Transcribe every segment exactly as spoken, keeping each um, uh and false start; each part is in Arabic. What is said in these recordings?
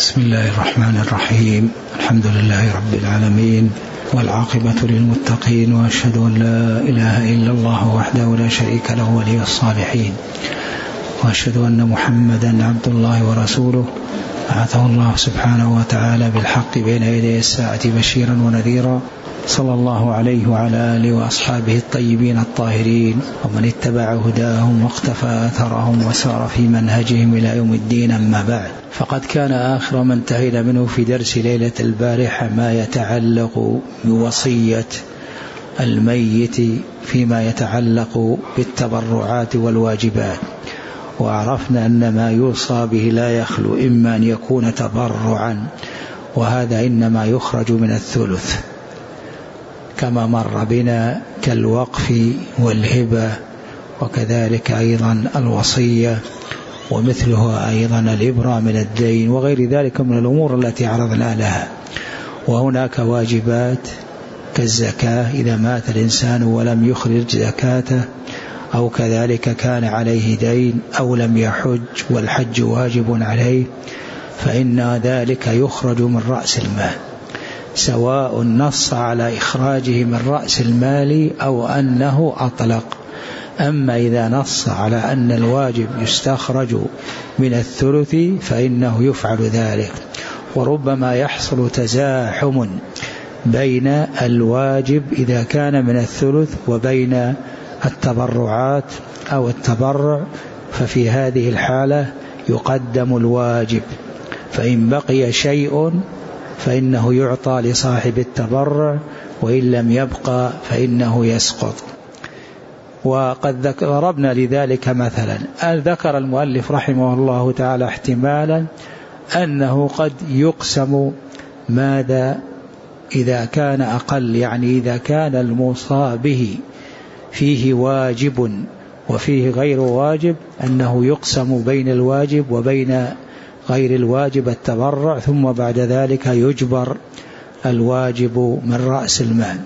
بسم الله الرحمن الرحيم. الحمد لله رب العالمين، والعاقبة للمتقين، وأشهد أن لا إله إلا الله وحده لا شريك له ولي الصالحين، وأشهد أن محمدا عبد الله ورسوله بعثه الله سبحانه وتعالى بالحق بين يدي الساعة بشيرا ونذيرا، صلى الله عليه وعلى آله وأصحابه الطيبين الطاهرين، ومن اتبع هداهم واقتفى أثرهم وسار في منهجهم إلى يوم الدين. أما بعد، فقد كان آخر ما انتهينا منه في درس ليلة البارحة ما يتعلق بوصية الميت فيما يتعلق بالتبرعات والواجبات، وعرفنا أن ما يوصى به لا يخلو إما أن يكون تبرعا، وهذا إنما يخرج من الثلث كما مر بنا، كالوقف والهبة، وكذلك أيضا الوصية، ومثلها أيضا الإبرة من الدين، وغير ذلك من الأمور التي عرضنا لها. وهناك واجبات كالزكاة إذا مات الإنسان ولم يخرج زكاته، أو كذلك كان عليه دين أو لم يحج والحج واجب عليه، فإن ذلك يخرج من رأس المال، سواء نص على إخراجه من رأس المال أو أنه أطلق. أما إذا نص على أن الواجب يستخرج من الثلث فإنه يفعل ذلك. وربما يحصل تزاحم بين الواجب إذا كان من الثلث وبين التبرعات أو التبرع، ففي هذه الحالة يقدم الواجب، فإن بقي شيء فإنه يعطى لصاحب التبرع، وإن لم يبقى فإنه يسقط. وقد ضربنا لذلك مثلا، ذكر المؤلف رحمه الله تعالى احتمالا أنه قد يقسم ماذا إذا كان أقل، يعني إذا كان الموصى به فيه واجب وفيه غير واجب، أنه يقسم بين الواجب وبين غير الواجب التبرع، ثم بعد ذلك يجبر الواجب من رأس المال.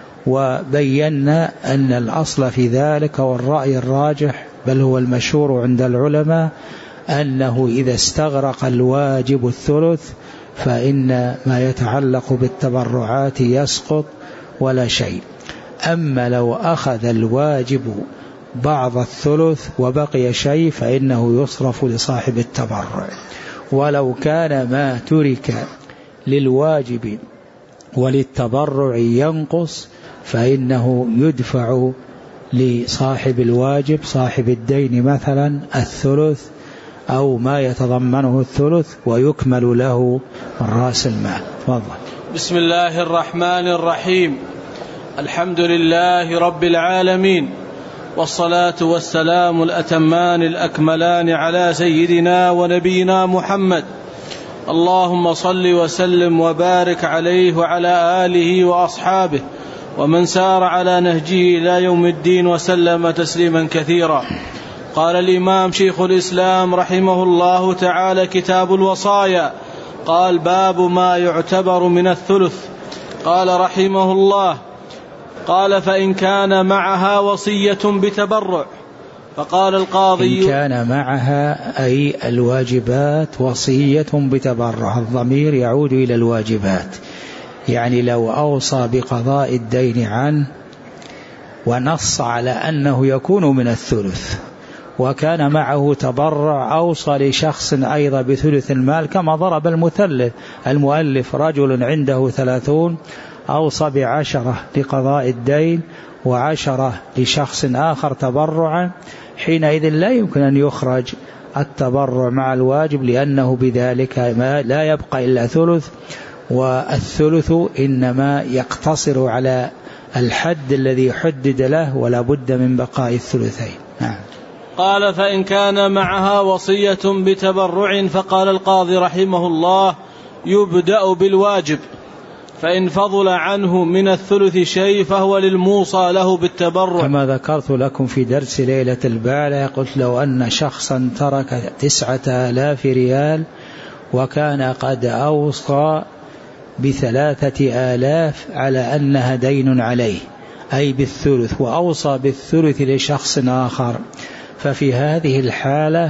وبينا أن الأصل في ذلك والرأي الراجح بل هو المشهور عند العلماء أنه إذا استغرق الواجب الثلث فإن ما يتعلق بالتبرعات يسقط ولا شيء. أما لو أخذ الواجب بعض الثلث وبقي شيء فإنه يصرف لصاحب التبرع. ولو كان ما ترك للواجب وللتبرع ينقص فإنه يدفع لصاحب الواجب صاحب الدين مثلا الثلث أو ما يتضمنه الثلث، ويكمل له من رأس المال. تفضل. بسم الله الرحمن الرحيم. الحمد لله رب العالمين، والصلاة والسلام الأتمان الأكملان على سيدنا ونبينا محمد، اللهم صل وسلم وبارك عليه وعلى آله وأصحابه ومن سار على نهجه إلى يوم الدين وسلم تسليما كثيرا. قال الإمام شيخ الإسلام رحمه الله تعالى: كتاب الوصايا. قال: باب ما يعتبر من الثلث. قال رحمه الله: قال: فإن كان معها وصية بتبرع. فقال القاضي: إن كان معها أي الواجبات وصية بتبرع، الضمير يعود إلى الواجبات، يعني لو أوصى بقضاء الدين عنه ونص على أنه يكون من الثلث، وكان معه تبرع، أوصى لشخص أيضا بثلث المال، كما ضرب المثل المؤلف: رجل عنده ثلاثون أوصى بعشرة لقضاء الدين وعشرة لشخص آخر تبرعا، حينئذ لا يمكن أن يخرج التبرع مع الواجب، لأنه بذلك ما لا يبقى إلا ثلث، والثلث إنما يقتصر على الحد الذي حدد له، ولا بد من بقاء الثلثين. نعم. قال: فإن كان معها وصية بتبرع. فقال القاضي رحمه الله: يبدأ بالواجب، فإن فضل عنه من الثلث شيء فهو للموصى له بالتبرع. كما ذكرت لكم في درس ليلة البارحة، قلت لو أن شخصا ترك تسعة آلاف ريال وكان قد أوصى بثلاثة آلاف على أنها دين عليه، أي بالثلث، وأوصى بالثلث لشخص آخر، ففي هذه الحالة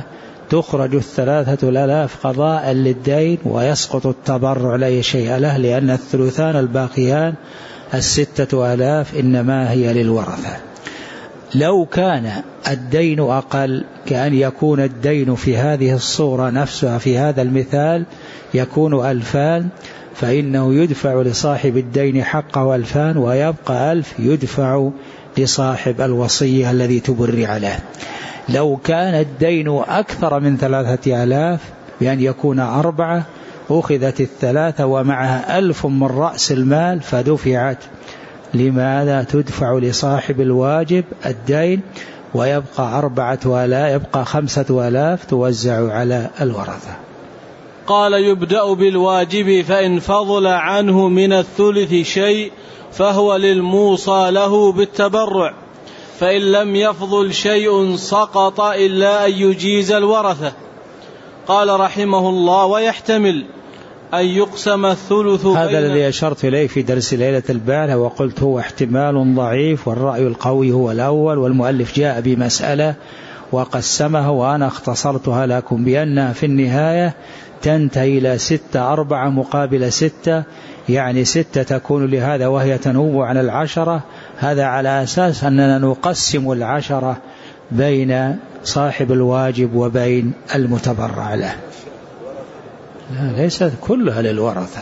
تخرج الثلاثة الآلاف قضاء للدين ويسقط التبرع لا شيء له، لأن الثلثان الباقيان الستة آلاف إنما هي للورثة. لو كان الدين أقل، كأن يكون الدين في هذه الصورة نفسها في هذا المثال يكون ألفان، فإنه يدفع لصاحب الدين حقه ألفان ويبقى ألف يدفع لصاحب الوصية الذي تبرع له. لو كان الدين أكثر من ثلاثة آلاف بأن يكون أربعة، أخذت الثلاثة ومعها ألف من رأس المال فدفعت. لماذا؟ تدفع لصاحب الواجب الدين ويبقى أربعة آلاف، يبقى خمسة آلاف توزع على الورثة. قال: يبدأ بالواجب فإن فضل عنه من الثلث شيء فهو للموصى له بالتبرع، فإن لم يفضل شيء سقط إلا أن يجيز الورثة. قال رحمه الله: ويحتمل أن يقسم الثلث. هذا الذي أشرت إليه في درس ليلة البارحة وقلت هو احتمال ضعيف، والرأي القوي هو الأول، والمؤلف جاء بمسألة وقسمها وأنا اختصرتها لكم بأنها في النهاية تنتهي إلى ستة أربعة مقابل ستة، يعني ستة تكون لهذا وهي تنوب عن العشرة. هذا على أساس أننا نقسم العشرة بين صاحب الواجب وبين المتبرع له. لا، ليست كلها للورثة.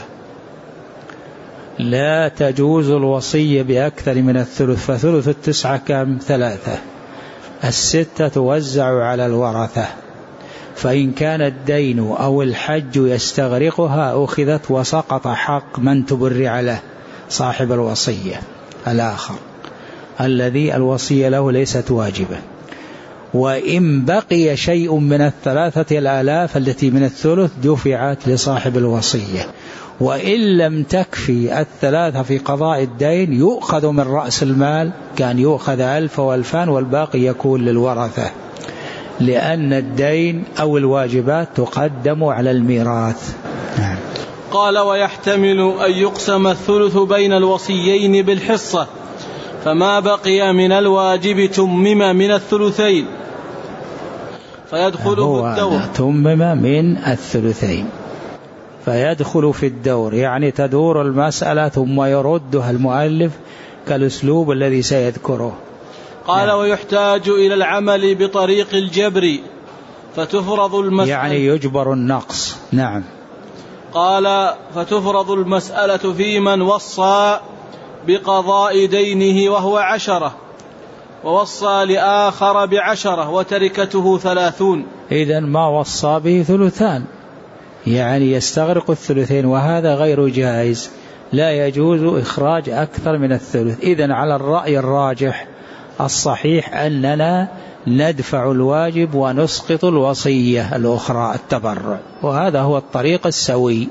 لا تجوز الوصية بأكثر من الثلث، فثلث التسعة كم؟ ثلاثة. الستة توزع على الورثة، فإن كان الدين أو الحج يستغرقها أخذت وسقط حق من تبرع له صاحب الوصية الآخر الذي الوصية له ليست واجبة. وإن بقي شيء من الثلاثة الآلاف التي من الثلث دفعت لصاحب الوصية. وإن لم تكفي الثلاثة في قضاء الدين يؤخذ من رأس المال، كان يؤخذ ألف وألفان والباقي يكون للورثة، لأن الدين أو الواجبات تقدم على الميراث. نعم. قال: ويحتمل أن يقسم الثلث بين الوصيين بالحصة، فما بقي من الواجب تمم من الثلثين فيدخل في الدور. تمم من الثلثين فيدخل في الدور، يعني تدور المسألة ثم يردها المؤلف كالأسلوب الذي سيذكره. قال: نعم. ويحتاج إلى العمل بطريق الجبر فتفرض المسألة، يعني يجبر النقص. نعم. قال: فتفرض المسألة في من وصى بقضاء دينه وهو عشرة، ووصى لآخر بعشرة وتركته ثلاثون. إذن ما وصى به ثلثان، يعني يستغرق الثلثين، وهذا غير جائز، لا يجوز إخراج أكثر من الثلث. إذن على الرأي الراجح الصحيح أننا ندفع الواجب ونسقط الوصية الأخرى التبرع، وهذا هو الطريق السوي.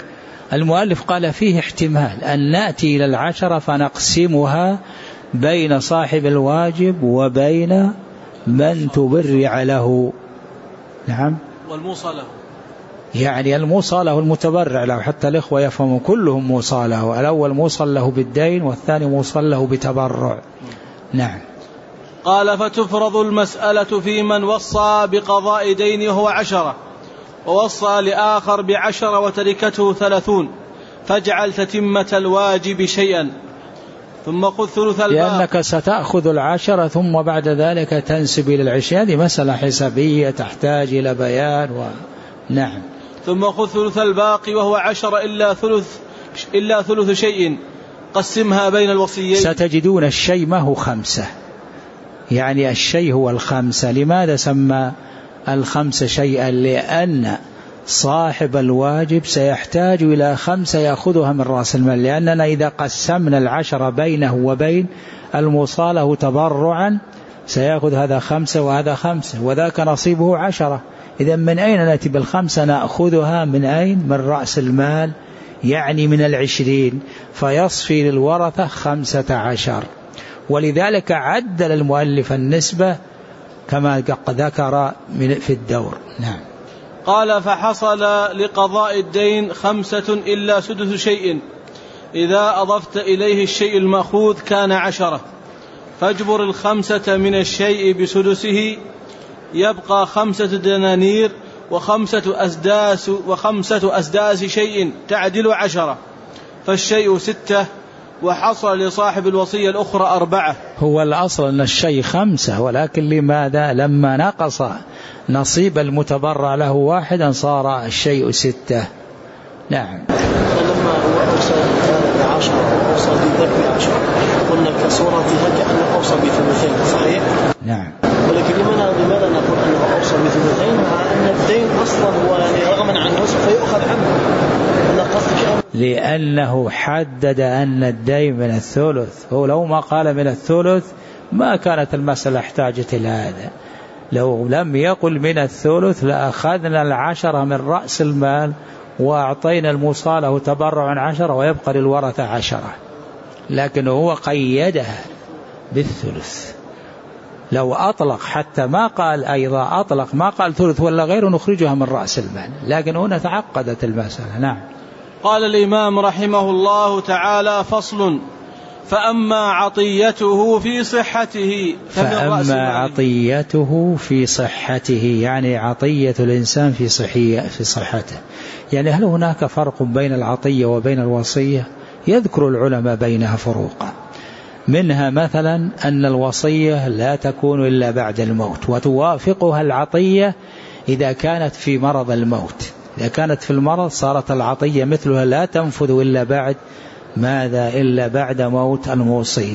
المؤلف قال فيه احتمال أن نأتي إلى العشرة فنقسمها بين صاحب الواجب وبين من تبرع له. نعم. والموصى له، يعني الموصى له المتبرع له، حتى الإخوة يفهموا كلهم موصى له، الأول موصى له بالدين والثاني موصى له بتبرع. نعم. قال: فتفرض المسألة في من وصى بقضاء دينه وهو عشرة، ووصى لآخر بعشرة وتركته ثلاثون، فاجعل تتمة الواجب شيئا ثم خذ ثلث الباقي، لأنك ستأخذ العشرة ثم بعد ذلك تنسب إلى العشرين. هذه مسألة حسابية تحتاج إلى بيان و... نعم. ثم خذ ثلث الباقي وهو عشرة إلا ثلث إلا ثلث شيء قسمها بين الوصيين. ستجدون الشيء ما هو خمسة، يعني الشيء هو الخمسة. لماذا سمى الخمسة شيئا؟ لأن صاحب الواجب سيحتاج إلى خمسة يأخذها من رأس المال، لأننا إذا قسمنا العشرة بينه وبين الموصى له تبرعا سيأخذ هذا خمسة وهذا خمسة وذاك نصيبه عشرة. إذا من أين نأتي بالخمسة؟ نأخذها من أين؟ من رأس المال، يعني من العشرين، فيصفي للورثة خمسة عشر. ولذلك عدل المؤلف النسبة كما ذكر في الدور. نعم. قال: فحصل لقضاء الدين خمسة إلا سدس شيء، إذا أضفت إليه الشيء المأخوذ كان عشرة، فاجبر الخمسة من الشيء بسدسه يبقى خمسة دنانير وخمسة أسداس وخمسة أسداس شيء تعدل عشرة، فالشيء ستة، وحصل لصاحب الوصية الأخرى أربعة. هو الأصل أن الشيء خمسة، ولكن لماذا لما نقص نصيب المتبرع له واحدا صار الشيء ستة؟ نعم. فلما هو أوصى بعشرة وأوصى بذكر عشرة قلنا كصورتها كأنه أوصى بثلثين، صحيح؟ نعم. ولكن لماذا نقول أنه أوصى بثلثين مع أن الدين أصلا هو يعني رغما عن نصف فيؤخذ عنه؟ لأنه حدد أن الدين من الثلث، هو لو ما قال من الثلث ما كانت المسألة احتاجت إلى هذا. لو لم يقل من الثلث لأخذنا العشرة من رأس المال وأعطينا الموصى له تبرع عشرة ويبقى للورثة عشرة، لكن هو قيدها بالثلث. لو أطلق حتى ما قال أيضا أطلق ما قال ثلث ولا غيره نخرجها من رأس المال، لكن هنا تعقدت المسألة. نعم. قال الإمام رحمه الله تعالى: فصل: فأما عطيته في صحته فأما عطيته في صحته يعني عطية الإنسان في صحية في صحته. يعني هل هناك فرق بين العطية وبين الوصية؟ يذكر العلماء بينها فروقا، منها مثلا أن الوصية لا تكون إلا بعد الموت، وتوافقها العطية إذا كانت في مرض الموت. إذا كانت في المرض صارت العطية مثلها لا تنفذ إلا بعد ماذا؟ إلا بعد موت الموصي.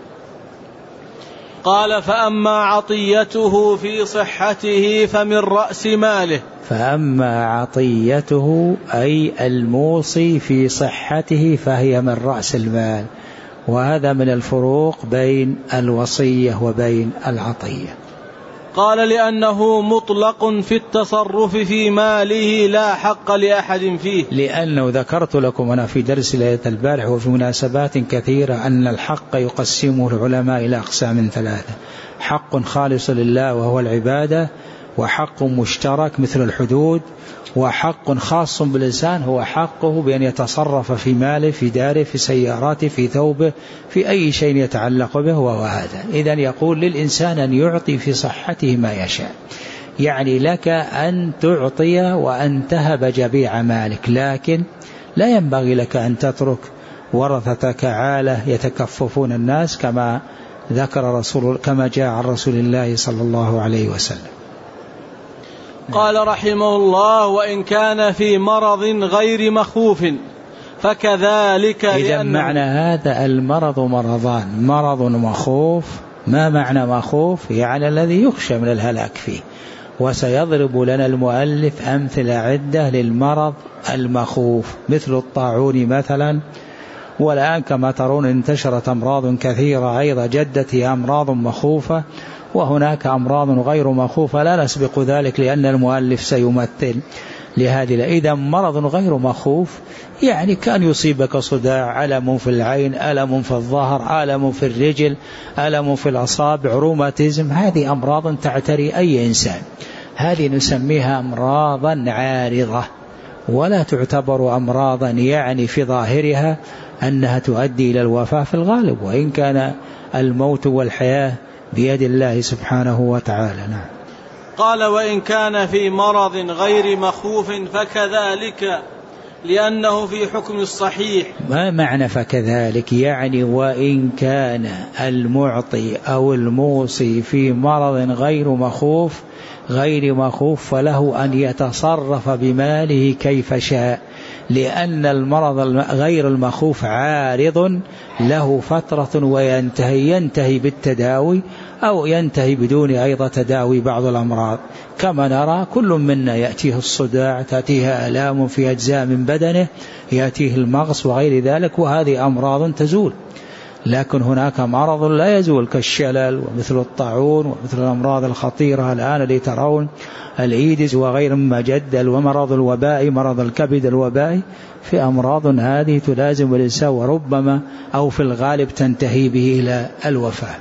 قال: فأما عطيته في صحته فمن رأس ماله. فأما عطيته أي الموصي في صحته فهي من رأس المال، وهذا من الفروق بين الوصية وبين العطية. قال: لأنه مطلق في التصرف في ماله لا حق لأحد فيه. لأنه ذكرت لكم أنا في درس ليلة البارح وفي مناسبات كثيرة أن الحق يقسمه العلماء إلى أقسام ثلاثة: حق خالص لله وهو العبادة، وحق مشترك مثل الحدود، وحق خاص بالإنسان هو حقه بأن يتصرف في ماله، في داره، في سياراته، في ثوبه، في أي شيء يتعلق به وهذا. إذن يقول للإنسان أن يعطي في صحته ما يشاء، يعني لك أن تعطي وأن تهب جميع مالك، لكن لا ينبغي لك أن تترك ورثتك عالة يتكففون الناس كما ذكر رسول كما جاء عن رسول الله صلى الله عليه وسلم. قال رحمه الله: وإن كان في مرض غير مخوف فكذلك. إذا معنى هذا المرض مرضان: مرض مخوف. ما معنى مخوف؟ يعني الذي يخشى من الهلاك فيه، وسيضرب لنا المؤلف أمثلة عدة للمرض المخوف مثل الطاعون مثلا. والآن كما ترون انتشرت أمراض كثيرة أيضا جدتها أمراض مخوفة، وهناك أمراض غير مخوفة لا نسبق ذلك لأن المؤلف سيمثل لهذه. إذا مرض غير مخوف يعني كان يصيبك صداع، ألم في العين، ألم في الظهر، ألم في الرجل، ألم في الأصابع، روماتيزم، هذه أمراض تعتري أي إنسان، هذه نسميها أمراضا عارضة، ولا تعتبر أمراضا يعني في ظاهرها أنها تؤدي إلى الوفاة في الغالب، وإن كان الموت والحياة بيد الله سبحانه وتعالى. نعم. قال: وإن كان في مرض غير مخوف فكذلك، لأنه في حكم الصحيح. ما معنى فكذلك؟ يعني وإن كان المعطي أو الموصي في مرض غير مخوف غير مخوف فله أن يتصرف بماله كيف شاء، لأن المرض غير المخوف عارض له فترة وينتهي، ينتهي بالتداوي أو ينتهي بدون أيضا تداوي بعض الأمراض، كما نرى كل منا يأتيه الصداع، تأتيه آلام في أجزاء من بدنه، يأتيه المغص وغير ذلك، وهذه أمراض تزول. لكن هناك مرض لا يزول كالشلل ومثل الطاعون ومثل الأمراض الخطيرة الآن اللي ترون الإيدز وغير ما جدل، ومرض الوباء، مرض الكبد الوبائي، في أمراض هذه تلازم الإنسان وربما أو في الغالب تنتهي به إلى الوفاة.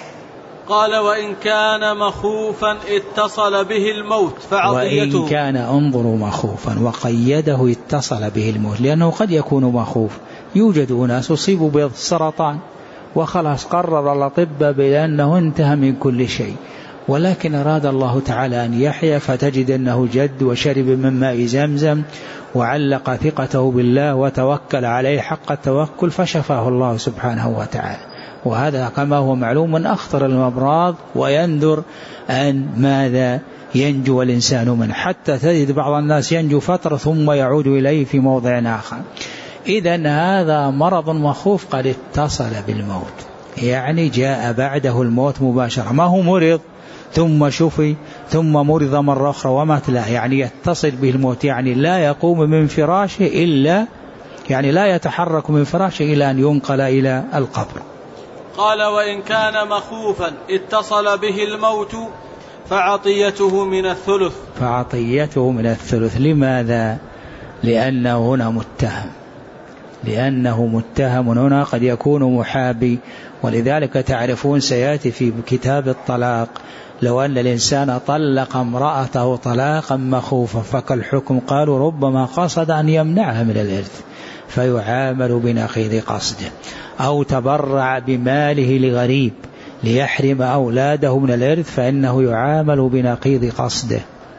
قال: وإن كان مخوفا اتصل به الموت فعطيته. وإن كان انظروا مخوفا وقيده اتصل به الموت، لأنه قد يكون مخوف. يوجد أناس أصيبوا بالسرطان وخلاص قرر الأطباء بأنه انتهى من كل شيء، ولكن أراد الله تعالى أن يحيى فتجد أنه جد وشرب من ماء زمزم وعلق ثقته بالله وتوكل عليه حق التوكل فشفاه الله سبحانه وتعالى. وهذا كما هو معلوم من أخطر الأمراض ويندر أن ماذا ينجو الإنسان منه، حتى تجد بعض الناس ينجو فترة ثم يعود إليه في موضع آخر. إذن هذا مرض مخوف قد اتصل بالموت، يعني جاء بعده الموت مباشرة، ما هو مرض ثم شفي ثم مرض مرة أخرى ومات، لا، يعني يتصل به الموت، يعني لا يقوم من فراشه إلا يعني لا يتحرك من فراشه إلى أن ينقل إلى القبر. قال: وإن كان مخوفا اتصل به الموت فعطيته من الثلث. فعطيته من الثلث. لماذا؟ لأنه هنا متهم، لأنه متهم هنا قد يكون محابي. ولذلك تعرفون سيأتي في كتاب الطلاق لو أن الإنسان طلق امرأته طلاقا مخوفا فكالحكم، قالوا ربما قصد أن يمنعها من الإرث فيعامل بنقيض قصده، أو تبرع بماله لغريب ليحرم أولاده من الإرث فإنه يعامل بنقيض قصده.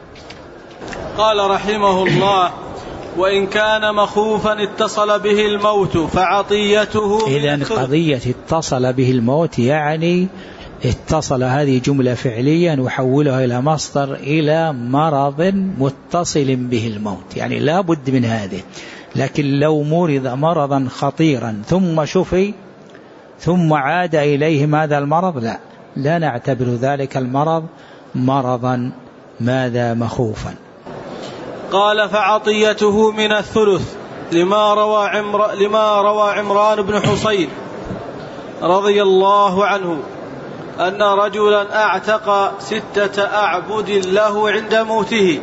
قال رحمه الله: وإن كان مخوفا اتصل به الموت فعطيته. إذن قضية اتصل به الموت يعني اتصل، هذه جملة فعلية نحولها إلى مصدر إلى مرض متصل به الموت، يعني لا بد من هذه. لكن لو مرض مرضا خطيرا ثم شفي ثم عاد إليه هذا المرض، لا لا نعتبر ذلك المرض مرضا ماذا مخوفا. قال: فعطيته من الثلث لما روى, عمر لما روى عمران بن حصين رضي الله عنه أن رجلا أعتق ستة أعبد له عند موته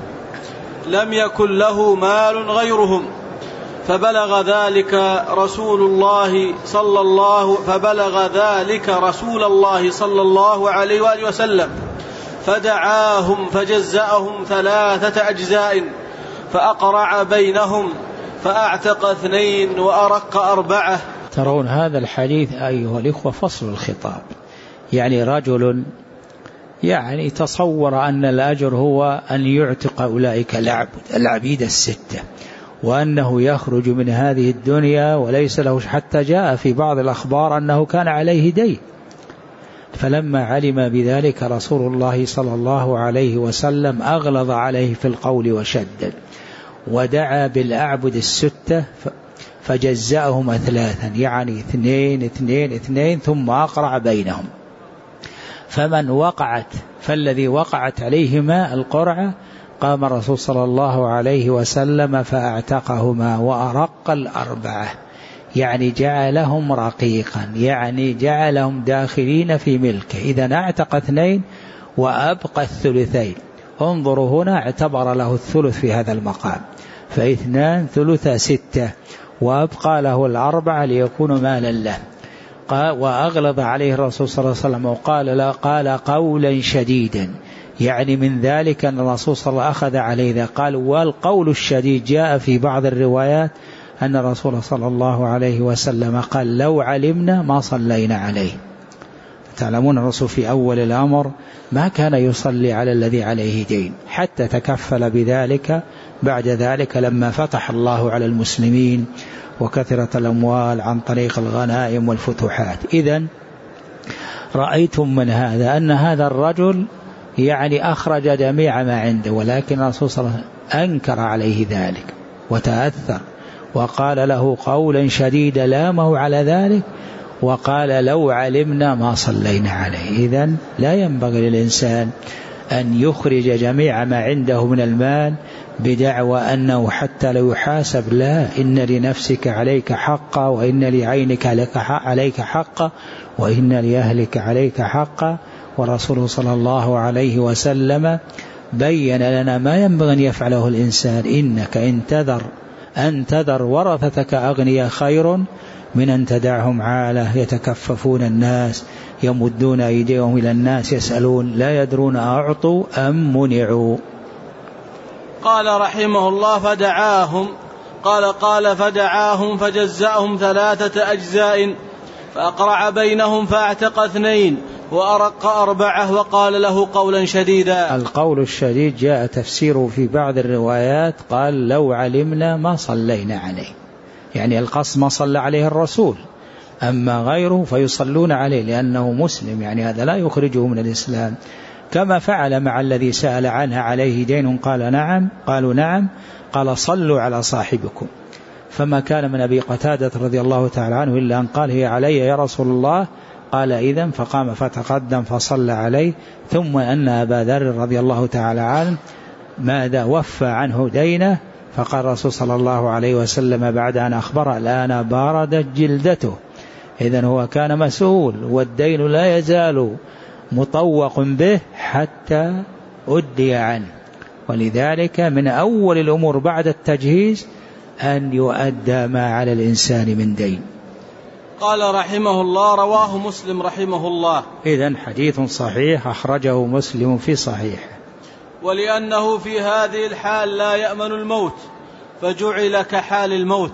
لم يكن له مال غيرهم، فبلغ ذلك رسول الله صلى الله فبلغ ذلك رسول الله صلى الله عليه وآله وسلم فدعاهم فجزأهم ثلاثة أجزاء فأقرع بينهم فأعتق اثنين وأرق أربعة. ترون هذا الحديث أيها الإخوة فصل الخطاب، يعني رجل يعني تصور أن الأجر هو أن يعتق أولئك العبد العبيد الستة وأنه يخرج من هذه الدنيا وليس له، حتى جاء في بعض الأخبار أنه كان عليه دين. فلما علم بذلك رسول الله صلى الله عليه وسلم أغلظ عليه في القول وشدد، ودعا بالأعبد الستة فجزأهم ثلاثا، يعني اثنين اثنين اثنين ثم أقرع بينهم. فمن وقعت فالذي وقعت عليهما القرعة قام الرسول صلى الله عليه وسلم فأعتقهما وأرق الأربعة، يعني جعلهم رقيقا، يعني جعلهم داخلين في ملكه. إذا اعتق اثنين وأبقى الثلثين. انظروا هنا اعتبر له الثلث في هذا المقام، فاثنان ثلث ستة وأبقى له الأربعة ليكون مالا له. وأغلظ عليه الرسول صلى الله عليه وسلم وقال لا قال قولا شديدا، يعني من ذلك أن الرسول صلى الله عليه وسلم أخذ عليه ذا. قال والقول الشديد جاء في بعض الروايات أن الرسول صلى الله عليه وسلم قال لو علمنا ما صلينا عليه. تعلمون الرسول في أول الأمر ما كان يصلي على الذي عليه دين حتى تكفل بذلك بعد ذلك لما فتح الله على المسلمين وكثرة الأموال عن طريق الغنائم والفتوحات. إذن رأيتم من هذا أن هذا الرجل يعني أخرج جميع ما عنده، ولكن الرسول صلى الله عليه وسلم أنكر عليه ذلك وتأثر وقال له قولا شديدا لامه على ذلك، وقال لو علمنا ما صلينا عليه. إذن لا ينبغي للإنسان أن يخرج جميع ما عنده من المال بدعوى أنه حتى لو يحاسب، لا، إن لنفسك عليك حقا، وإن لعينك عليك حقا، وإن لأهلك عليك حقا. ورسوله صلى الله عليه وسلم بين لنا ما ينبغي أن يفعله الإنسان. إنك إن تذر أن تذر ورثتك أغنياء خير من أن تدعهم عالة يتكففون الناس يمدون أيديهم إلى الناس يسألون لا يدرون أعطوا أم منعوا. قال رحمه الله فدعاهم قال قال فدعاهم فجزأهم ثلاثة أجزاء فأقرع بينهم فأعتق اثنين وأرق أربعة وقال له قولا شديدا. القول الشديد جاء تفسيره في بعض الروايات قال لو علمنا ما صلينا عليه، يعني القصد ما صلى عليه الرسول، أما غيره فيصلون عليه لأنه مسلم، يعني هذا لا يخرجه من الإسلام، كما فعل مع الذي سأل عنها عليه دين قال نعم، قالوا نعم، قال صلوا على صاحبكم، فما كان من أبي قتادة رضي الله تعالى عنه إلا أن قال هي علي يا رسول الله، قال إذن، فقام فتقدم فصلى عليه. ثم أن أبا ذر رضي الله تعالى عنه ماذا وفى عنه دينه، فقال الرسول صلى الله عليه وسلم بعد أن أخبر الآن باردت جلدته، إذن هو كان مسؤول والدين لا يزال مطوق به حتى أدي عنه، ولذلك من أول الأمور بعد التجهيز أن يؤدى ما على الإنسان من دين. قال رحمه الله رواه مسلم رحمه الله. إذن حديث صحيح أخرجه مسلم في صحيحه. ولأنه في هذه الحال لا يأمن الموت فجعل كحال الموت.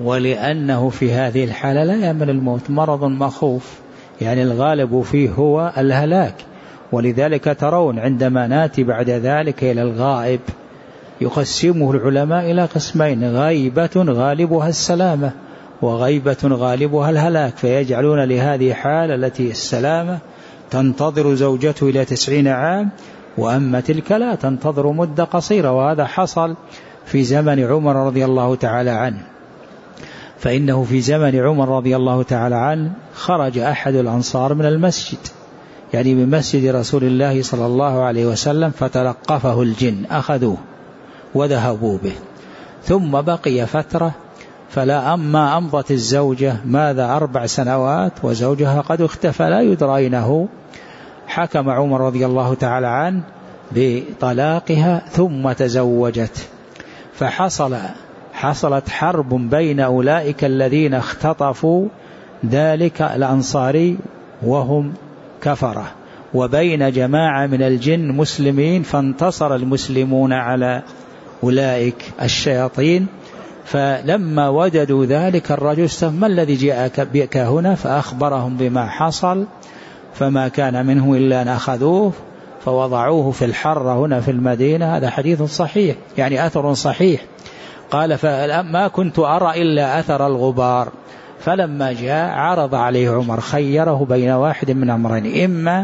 ولأنه في هذه الحالة لا يأمن الموت، مرض مخوف، يعني الغالب فيه هو الهلاك، ولذلك ترون عندما ناتي بعد ذلك إلى الغائب يقسمه العلماء إلى قسمين: غيبة غالبها السلامة، وغيبة غالبها الهلاك، فيجعلون لهذه حالة التي السلامة تنتظر زوجته إلى تسعين عام، وأما تلك لا تنتظر مدة قصيرة، وهذا حصل في زمن عمر رضي الله تعالى عنه. فإنه في زمن عمر رضي الله تعالى عنه خرج أحد الأنصار من المسجد، يعني من مسجد رسول الله صلى الله عليه وسلم، فتلقفه الجن أخذوه وذهبوا به، ثم بقي فترة، فلا أما أمضت الزوجة ماذا أربع سنوات وزوجها قد اختفى لا يدرينه، حكم عمر رضي الله تعالى عنه بطلاقها ثم تزوجت، فحصل حصلت حرب بين أولئك الذين اختطفوا ذلك الأنصاري وهم كفرة، وبين جماعة من الجن مسلمين، فانتصر المسلمون على أولئك الشياطين. فلما وجدوا ذلك الرجل ما الذي جاءك بك هنا، فأخبرهم بما حصل، فما كان منه إلا أن أخذوه فوضعوه في الحرة هنا في المدينة. هذا حديث صحيح، يعني أثر صحيح. قال فما كنت أرى إلا أثر الغبار، فلما جاء عرض عليه عمر، خيره بين واحد من أمرين: إما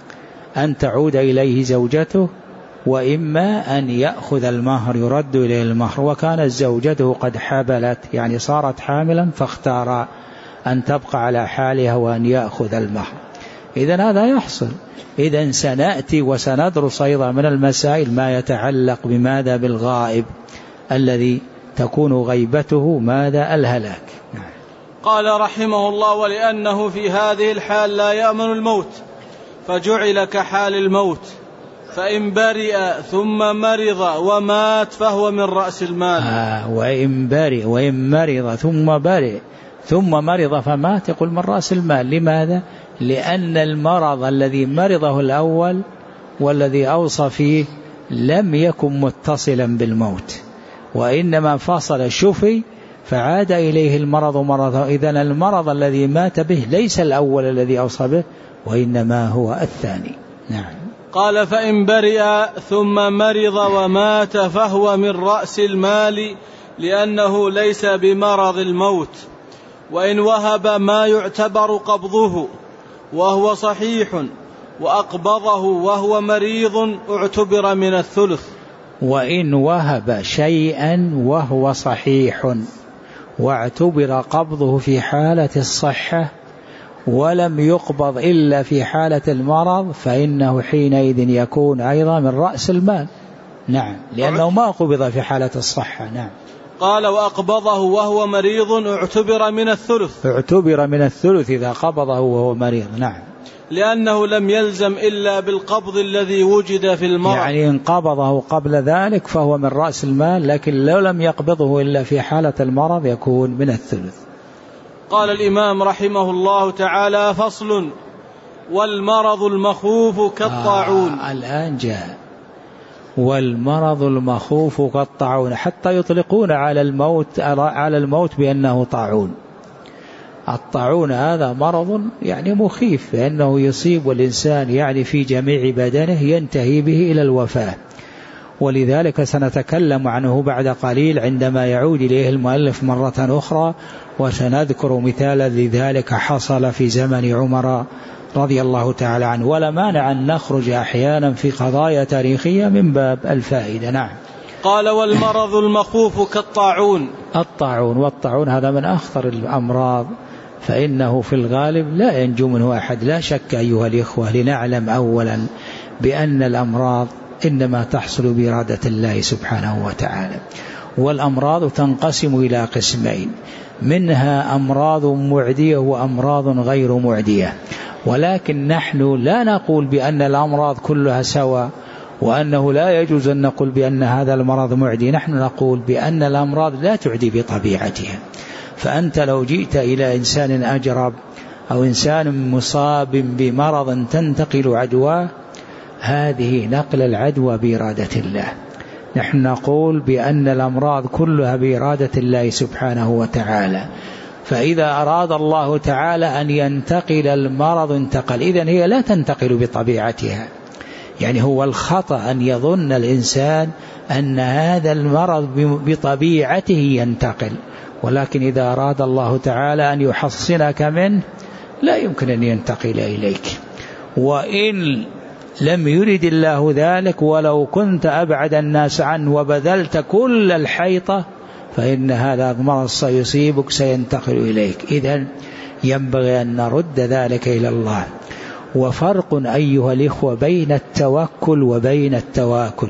أن تعود إليه زوجته، وإما أن يأخذ المهر، يرد إليه المهر، وكانت زوجته قد حبلت، يعني صارت حاملا، فاختار أن تبقى على حالها وأن يأخذ المهر. إذن هذا يحصل. إذن سنأتي وسندرس أيضا من المسائل ما يتعلق بماذا بالغائب الذي تكون غيبته ماذا الهلاك. قال رحمه الله: ولأنه في هذه الحال لا يأمن الموت فجعل كحال الموت، فإن برئ ثم مرض ومات فهو من رأس المال. آه وإن برئ وإن مرض ثم برئ ثم مرض فمات يقول من رأس المال. لماذا؟ لأن المرض الذي مرضه الأول والذي أوصى فيه لم يكن متصلا بالموت، وإنما فصل شفي فعاد إليه المرض مرضه. إذن المرض الذي مات به ليس الأول الذي أوصى به، وإنما هو الثاني. نعم. قال: فإن برئ ثم مرض ومات فهو من رأس المال، لأنه ليس بمرض الموت. وإن وهب ما يعتبر قبضه وهو صحيح وأقبضه وهو مريض اعتبر من الثلث. وإن وهب شيئا وهو صحيح واعتبر قبضه في حالة الصحة ولم يقبض إلا في حالة المرض، فإنه حينئذ يكون أيضا من رأس المال. نعم، لأنه ما قبض في حالة الصحة. نعم. قال: وأقبضه وهو مريض اعتبر من الثلث. اعتبر من الثلث إذا قبضه وهو مريض. نعم. لأنه لم يلزم إلا بالقبض الذي وجد في المرض، يعني إن قبضه قبل ذلك فهو من رأس المال، لكن لو لم يقبضه إلا في حالة المرض يكون من الثلث. قال الإمام رحمه الله تعالى: فصل: والمرض المخوف كالطاعون. آه الآن جاء والمرض المخوف كالطاعون، حتى يطلقون على الموت على الموت بأنه طاعون. الطاعون هذا مرض يعني مخيف، لأنه يصيب الإنسان يعني في جميع بدنه ينتهي به إلى الوفاة، ولذلك سنتكلم عنه بعد قليل عندما يعود إليه المؤلف مرة أخرى، وسنذكر مثالا لذلك حصل في زمن عمر رضي الله تعالى عنه. ولا مانع أن نخرج أحيانا في قضايا تاريخية من باب الفائدة. نعم. قال: والمرض المخوف كالطاعون. الطاعون، والطاعون هذا من أخطر الأمراض، فإنه في الغالب لا ينجو منه أحد. لا شك أيها الإخوة لنعلم أولا بأن الأمراض إنما تحصل بإرادة الله سبحانه وتعالى، والأمراض تنقسم إلى قسمين، منها أمراض معدية وأمراض غير معدية، ولكن نحن لا نقول بأن الأمراض كلها سواء، وأنه لا يجوز أن نقول بأن هذا المرض معدي. نحن نقول بأن الأمراض لا تعدي بطبيعتها. فأنت لو جئت إلى إنسان أجرب أو إنسان مصاب بمرض تنتقل عدواه، هذه نقل العدوى بإرادة الله. نحن نقول بأن الأمراض كلها بإرادة الله سبحانه وتعالى، فإذا أراد الله تعالى أن ينتقل المرض انتقل، إذن هي لا تنتقل بطبيعتها. يعني هو الخطأ أن يظن الإنسان أن هذا المرض بطبيعته ينتقل، ولكن إذا أراد الله تعالى أن يحصنك منه لا يمكن أن ينتقل إليك. وإن لم يرد الله ذلك ولو كنت أبعد الناس عنه وبذلت كل الحيطة، فإن هذا المرض سيصيبك سينتقل إليك. إذن ينبغي أن نرد ذلك إلى الله. وفرق أيها الإخوة بين التوكل وبين التواكل.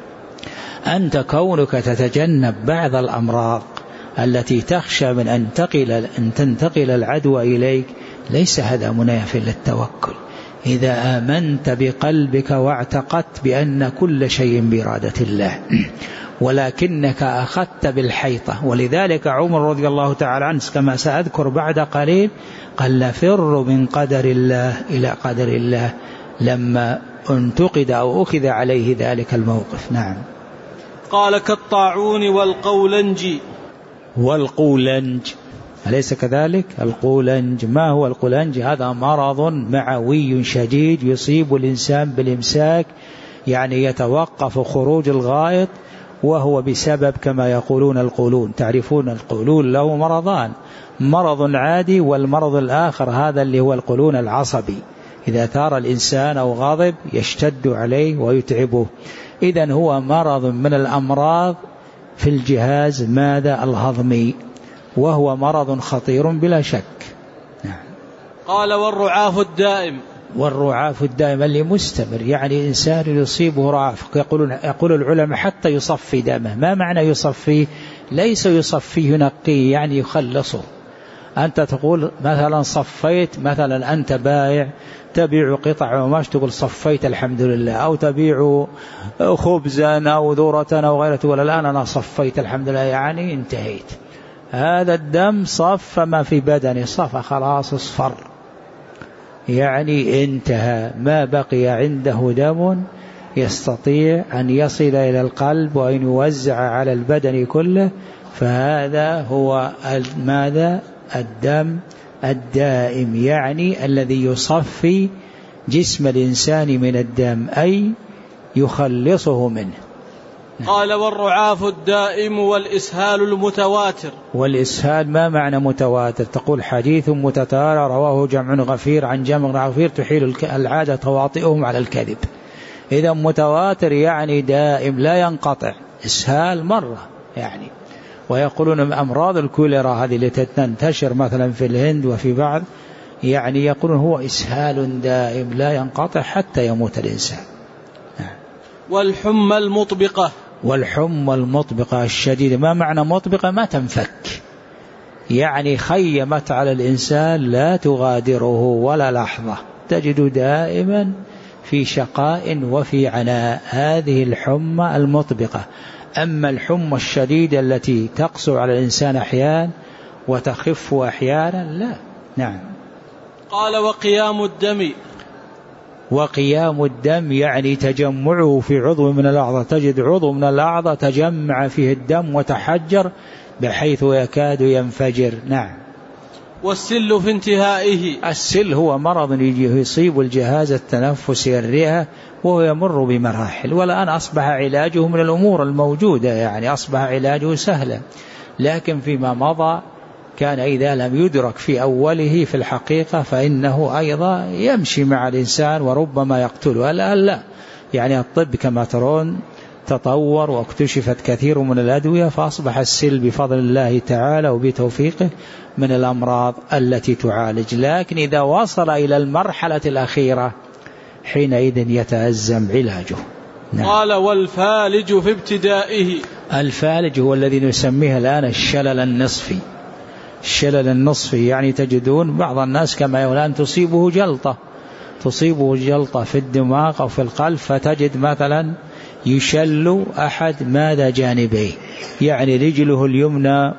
أنت كونك تتجنب بعض الأمراض التي تخشى من أن تنتقل, أن تنتقل العدوى إليك، ليس هذا مناف للتوكل. إذا آمنت بقلبك واعتقدت بأن كل شيء بإرادة الله، ولكنك أخذت بالحيطة. ولذلك عمر رضي الله تعالى عنه كما سأذكر بعد قليل قال: نفر من قدر الله إلى قدر الله، لما انتقد أو أخذ عليه ذلك الموقف. نعم. قال: كالطاعون والقولنج. والقولنج أليس كذلك؟ القولنج، ما هو القولنج؟ هذا مرض معوي شديد يصيب الإنسان بالإمساك، يعني يتوقف خروج الغائط، وهو بسبب كما يقولون القولون. تعرفون القولون له مرضان، مرض عادي والمرض الآخر هذا اللي هو القولون العصبي، إذا ثار الإنسان أو غضب يشتد عليه ويتعبه. إذن هو مرض من الأمراض في الجهاز ماذا الهضمي، وهو مرض خطير بلا شك. نعم. قال: والرعاف الدائم. والرعاف الدائم اللي مستمر، يعني إنسان يصيبه رعاف، يقول, يقول العلماء حتى يصفي دمه. ما معنى يصفيه؟ ليس يصفيه ينقيه، يعني يخلصه. أنت تقول مثلا صفيت، مثلا أنت بائع تبيع قطع قماش تقول صفيت الحمد لله، أو تبيع خبزا أو ذرة أو غيره تقول الآن أنا صفيت الحمد لله، يعني انتهيت. هذا الدم صف ما في بدني، صف خلاص اصفر، يعني انتهى، ما بقي عنده دم يستطيع أن يصل إلى القلب وأن يوزع على البدن كله. فهذا هو ماذا؟ الدم الدائم، يعني الذي يصفي جسم الإنسان من الدم، أي يخلصه منه. قال: والرعاف الدائم والإسهال المتواتر. والإسهال ما معنى متواتر؟ تقول حديث متتابع رواه جمع غفير عن جمع غفير تحيل العادة تواطئهم على الكذب. إذا متواتر يعني دائم لا ينقطع، إسهال مرة يعني. ويقولون أمراض الكوليرا هذه التي تنتشر مثلا في الهند وفي بعض، يعني يقولون هو إسهال دائم لا ينقطع حتى يموت الإنسان. والحمى المطبقة. والحمى المطبقة الشديدة، ما معنى مطبقة؟ ما تنفك، يعني خيمت على الإنسان لا تغادره ولا لحظة، تجد دائما في شقاء وفي عناء. هذه الحمى المطبقة. أما الحمى الشديدة التي تقسو على الإنسان أحيانا وتخف أحيانا لا. نعم. قال: وقيام الدم. وقيام الدم يعني تجمعه في عضو من الأعضاء، تجد عضو من الأعضاء تجمع فيه الدم وتحجر بحيث يكاد ينفجر. نعم. والسل في انتهائه. السل هو مرض يصيب الجهاز التنفسي الرئة وهو يمر بمراحل، والآن أصبح علاجه من الأمور الموجودة، يعني أصبح علاجه سهلا، لكن فيما مضى كان إذا لم يدرك في أوله في الحقيقة فإنه أيضا يمشي مع الإنسان وربما يقتله. الآن لا، يعني الطب كما ترون تطور واكتشفت كثير من الأدوية، فأصبح السل بفضل الله تعالى وبتوفيقه من الأمراض التي تعالج، لكن إذا وصل إلى المرحلة الأخيرة حينئذ يتأزم علاجه. نعم. قال والفالج في ابتدائه. الفالج هو الذي نسميه الآن الشلل النصفي. الشلل النصفي يعني تجدون بعض الناس كما يقول الآن تصيبه جلطة تصيبه جلطة في الدماغ أو في القلب، فتجد مثلا يشل أحد ماذا جانبيه، يعني رجله اليمنى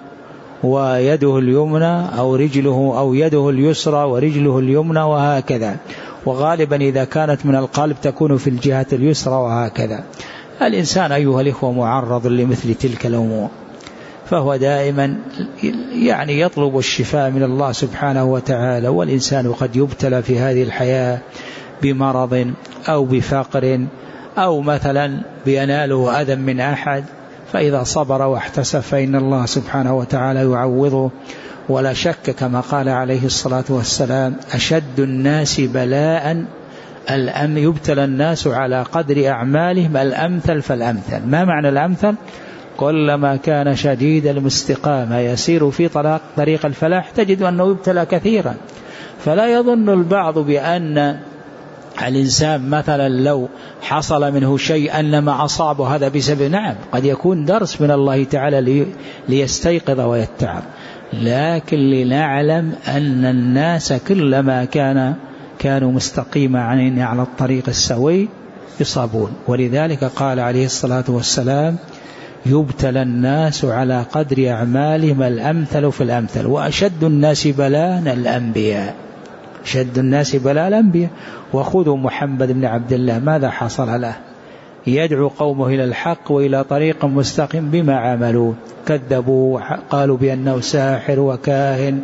ويده اليمنى أو رجله أو يده اليسرى ورجله اليمنى وهكذا، وغالبا إذا كانت من القلب تكون في الجهة اليسرى وهكذا. الإنسان أيها الإخوة معرض لمثل تلك الأمور، فهو دائما يعني يطلب الشفاء من الله سبحانه وتعالى. والإنسان قد يبتلى في هذه الحياة بمرض أو بفقر أو مثلا بيناله أذى من أحد، فإذا صبر واحتسب فإن الله سبحانه وتعالى يعوضه. ولا شك كما قال عليه الصلاة والسلام أشد الناس بلاء الأم يبتلى الناس على قدر أعمالهم الأمثل فالأمثل. ما معنى الأمثل؟ كلما كان شديد الاستقامة يسير في طريق الفلاح تجد أنه يبتلى كثيرا. فلا يظن البعض بأن الإنسان مثلا لو حصل منه شيء أنما أصابه هذا بسبب، نعم قد يكون درس من الله تعالى ليستيقظ ويتعظ، لكن لنعلم أن الناس كلما كان كانوا مستقيما على الطريق السوي يصابون. ولذلك قال عليه الصلاة والسلام يبتلى الناس على قدر أعمالهم الأمثل في الأمثل، وأشد الناس بلاء الأنبياء. شد الناس بلاء الأنبياء. وخذوا محمد بن عبد الله ماذا حصل له؟ يدعو قومه إلى الحق وإلى طريق مستقيم بما عملوا، كذبوا قالوا بأنه ساحر وكاهن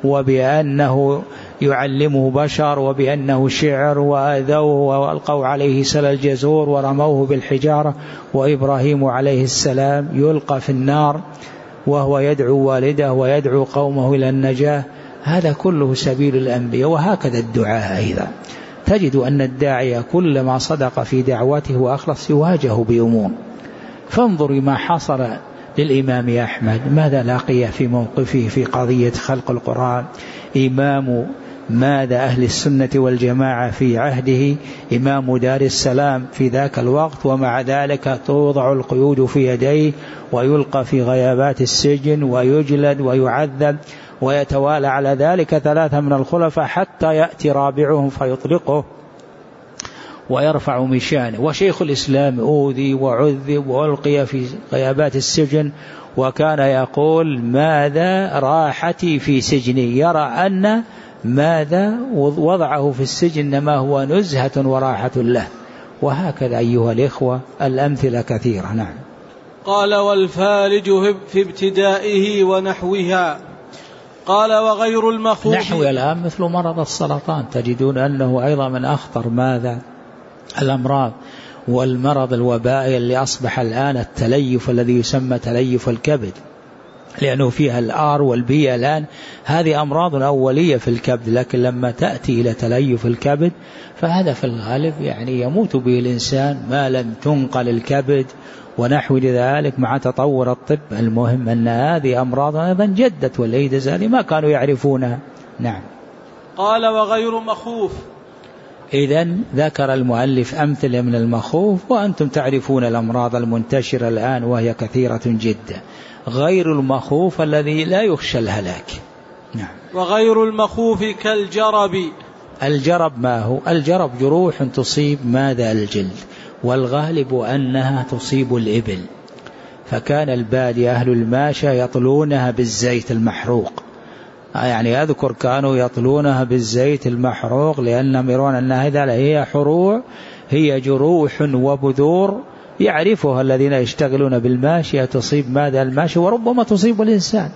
وبأنه يعلمه بشر وبأنه شعر، وآذوه وألقوا عليه سل الجزور ورموه بالحجارة، وإبراهيم عليه السلام يلقى في النار وهو يدعو والده ويدعو قومه إلى النجاة. هذا كله سبيل الأنبياء. وهكذا الدعاء أيضا، تجد أن الداعية كلما صدق في دعوته وأخلص يواجه بأمور. فانظر ما حصل للإمام أحمد، ماذا لاقي في موقفه في قضية خلق القرآن، إمام ماذا أهل السنة والجماعة في عهده، إمام دار السلام في ذاك الوقت، ومع ذلك توضع القيود في يديه ويلقى في غيابات السجن ويجلد ويعذب، ويتوالى على ذلك ثلاثة من الخلفاء حتى يأتي رابعهم فيطلقه ويرفع مشانه. وشيخ الإسلام أوذي وعذب وألقي في غيابات السجن، وكان يقول ماذا راحتي في سجني، يرى أن ماذا وضعه في السجن ما هو نزهة وراحة له. وهكذا أيها الإخوة الأمثلة كثيرة. نعم. قال والفالج في ابتدائه ونحوها. قال وغير المخوف. نحو الآن مثل مرض السرطان تجدون أنه أيضا من أخطر ماذا الأمراض، والمرض الوبائي اللي أصبح الآن التليف الذي يسمى تليف الكبد، لأنه فيها الآر والبي الآن، هذه أمراض أولية في الكبد، لكن لما تأتي إلى تليف الكبد فهذا في الغالب يعني يموت به الإنسان ما لم تنقل الكبد ونحو ذلك مع تطور الطب. المهم أن هذه أمراض أيضا جدت والإيدز هذه ما كانوا يعرفونها. نعم. قال وغير مخوف. إذن ذكر المؤلف أمثلة من المخوف، وأنتم تعرفون الأمراض المنتشرة الآن وهي كثيرة جدا. غير المخوف الذي لا يخشى الهلاك. نعم. وغير المخوف كالجرب. الجرب ما هو؟ الجرب جروح تصيب ماذا الجلد، والغالب أنها تصيب الإبل، فكان البادية أهل الماشى يطلونها بالزيت المحروق، يعني أذكر كانوا يطلونها بالزيت المحروق لأنهم يرون أن هذا هي حروع، هي جروح وبذور يعرفها الذين يشتغلون بالماشية تصيب ماذا الماشي، وربما تصيب الإنسان.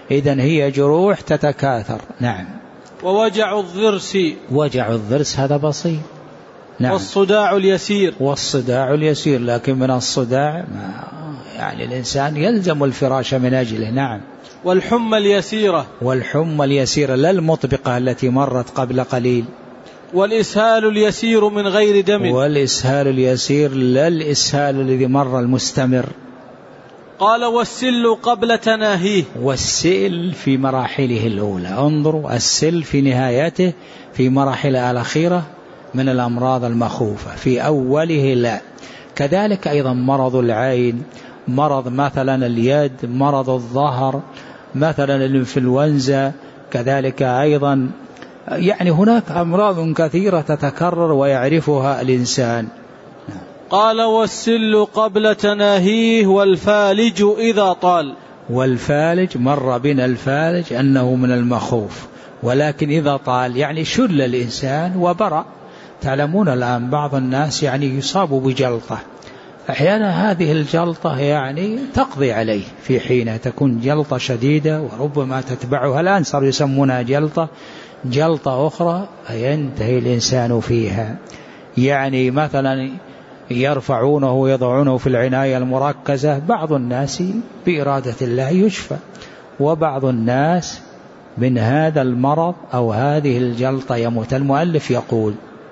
إذن هي جروح تتكاثر. نعم. ووجع الضرس. وجع الضرس هذا بسيط. نعم. والصداع اليسير. والصداع اليسير، لكن من الصداع يعني الإنسان يلزم الفراش من أجله. نعم. والحمى اليسيرة. والحمى اليسيرة لا المطبقة التي مرت قبل قليل. والإسهال اليسير من غير دم. والإسهال اليسير لا الإسهال الذي مر المستمر. قال والسل قبل تناهيه. والسل في مراحله الأولى. انظروا السل في نهايته في مراحله الأخيرة من الأمراض المخوفة، في أوله لا. كذلك أيضا مرض العين، مرض مثلا اليد، مرض الظهر، مثلا الإنفلونزا، كذلك أيضا يعني هناك أمراض كثيرة تتكرر ويعرفها الإنسان. قال والسل قبل تناهيه والفالج إذا طال. والفالج مر بنا الفالج أنه من المخوف، ولكن إذا طال يعني شل الإنسان وبرأ. تعلمون الآن بعض الناس يعني يصاب بجلطة، أحيانا هذه الجلطة يعني تقضي عليه في حين تكون جلطة شديدة وربما تتبعها الآن صار يسمونها جلطة جلطة أخرى ينتهي الإنسان فيها. يعني مثلا يرفعونه ويضعونه في العناية المركزة، بعض الناس بإرادة الله يشفى، وبعض الناس من هذا المرض أو هذه الجلطة يموت. المؤلف يقول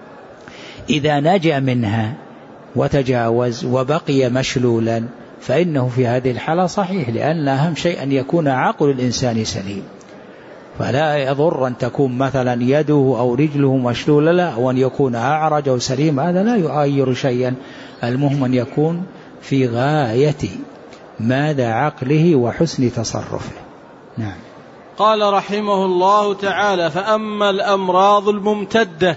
إذا نجا منها وتجاوز وبقي مشلولا فإنه في هذه الحالة صحيح، لأن أهم شيء أن يكون عقل الإنسان سليم، فلا يضر أن تكون مثلا يده أو رجله مشلولة لا، أو أن يكون أعرج أو سليم، هذا لا يغير شيئا. المهم أن يكون في غاية ماذا عقله وحسن تصرفه. نعم. قال رحمه الله تعالى فأما الأمراض الممتدة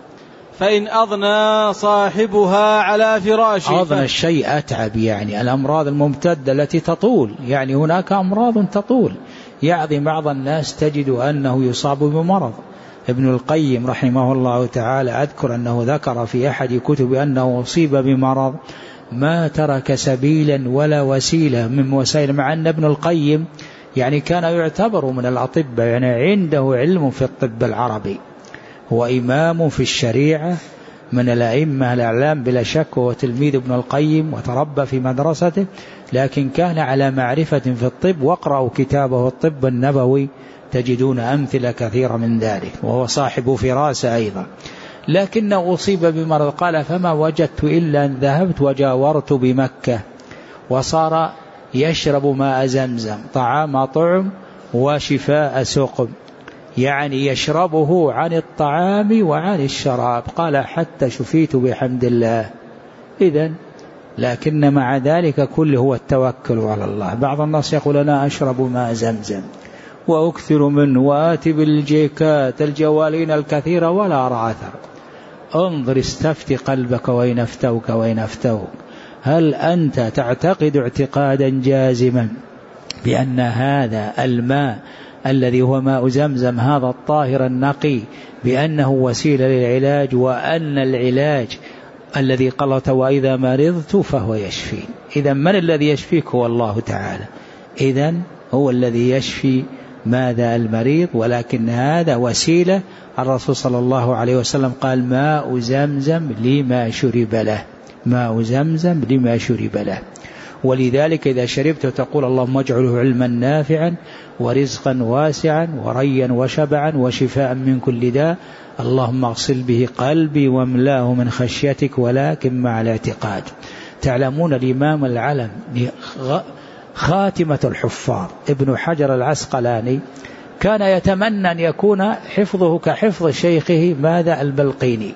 فإن أضنى صاحبها على فراشه. أضنى الشيء أتعب، يعني الأمراض الممتدة التي تطول، يعني هناك أمراض تطول. يعني بعض الناس تجد أنه يصاب بمرض. ابن القيم رحمه الله تعالى أذكر أنه ذكر في أحد كتب أنه أصيب بمرض ما ترك سبيلا ولا وسيلة من وسائل، مع أن ابن القيم يعني كان يعتبر من الأطباء، يعني عنده علم في الطب العربي، هو إمام في الشريعة من الأئمة الأعلام بلا شك، وهو تلميذ ابن القيم وتربى في مدرسته، لكن كان على معرفة في الطب. واقرأوا كتابه الطب النبوي تجدون أمثلة كثيرة من ذلك، وهو صاحب فراسة أيضا. لكنه أصيب بمرض، قال فما وجدت إلا أن ذهبت وجاورت بمكة، وصار يشرب ماء زمزم، طعام طعم وشفاء سقم، يعني يشربه عن الطعام وعن الشراب. قال حتى شفيت بحمد الله. إذن لكن مع ذلك كله هو التوكل على الله. بعض الناس يقول أنا أشرب ماء زمزم وأكثر منه وآتي بالجيكات الجوالين الكثيرة ولا أرى أثر. انظر استفتي قلبك وين أفتوك وين أفتوك، هل أنت تعتقد اعتقادا جازما بأن هذا الماء الذي هو ماء زمزم هذا الطاهر النقي بأنه وسيلة للعلاج، وأن العلاج الذي قالت وإذا مرضت فهو يشفي؟ إذا من الذي يشفيك؟ هو الله تعالى. إذن هو الذي يشفي ماذا المريض، ولكن هذا وسيلة. الرسول صلى الله عليه وسلم قال ماء زمزم لما شرب له، ماء زمزم لما شرب له. ولذلك إذا شربت تقول اللهم اجعله علما نافعا ورزقا واسعا وريا وشبعا وشفاء من كل داء، اللهم اغسل به قلبي واملاه من خشيتك ولكن مع الاعتقاد. تعلمون الإمام العلم خاتمة الحفاظ ابن حجر العسقلاني كان يتمنى أن يكون حفظه كحفظ شيخه ماذا البلقيني،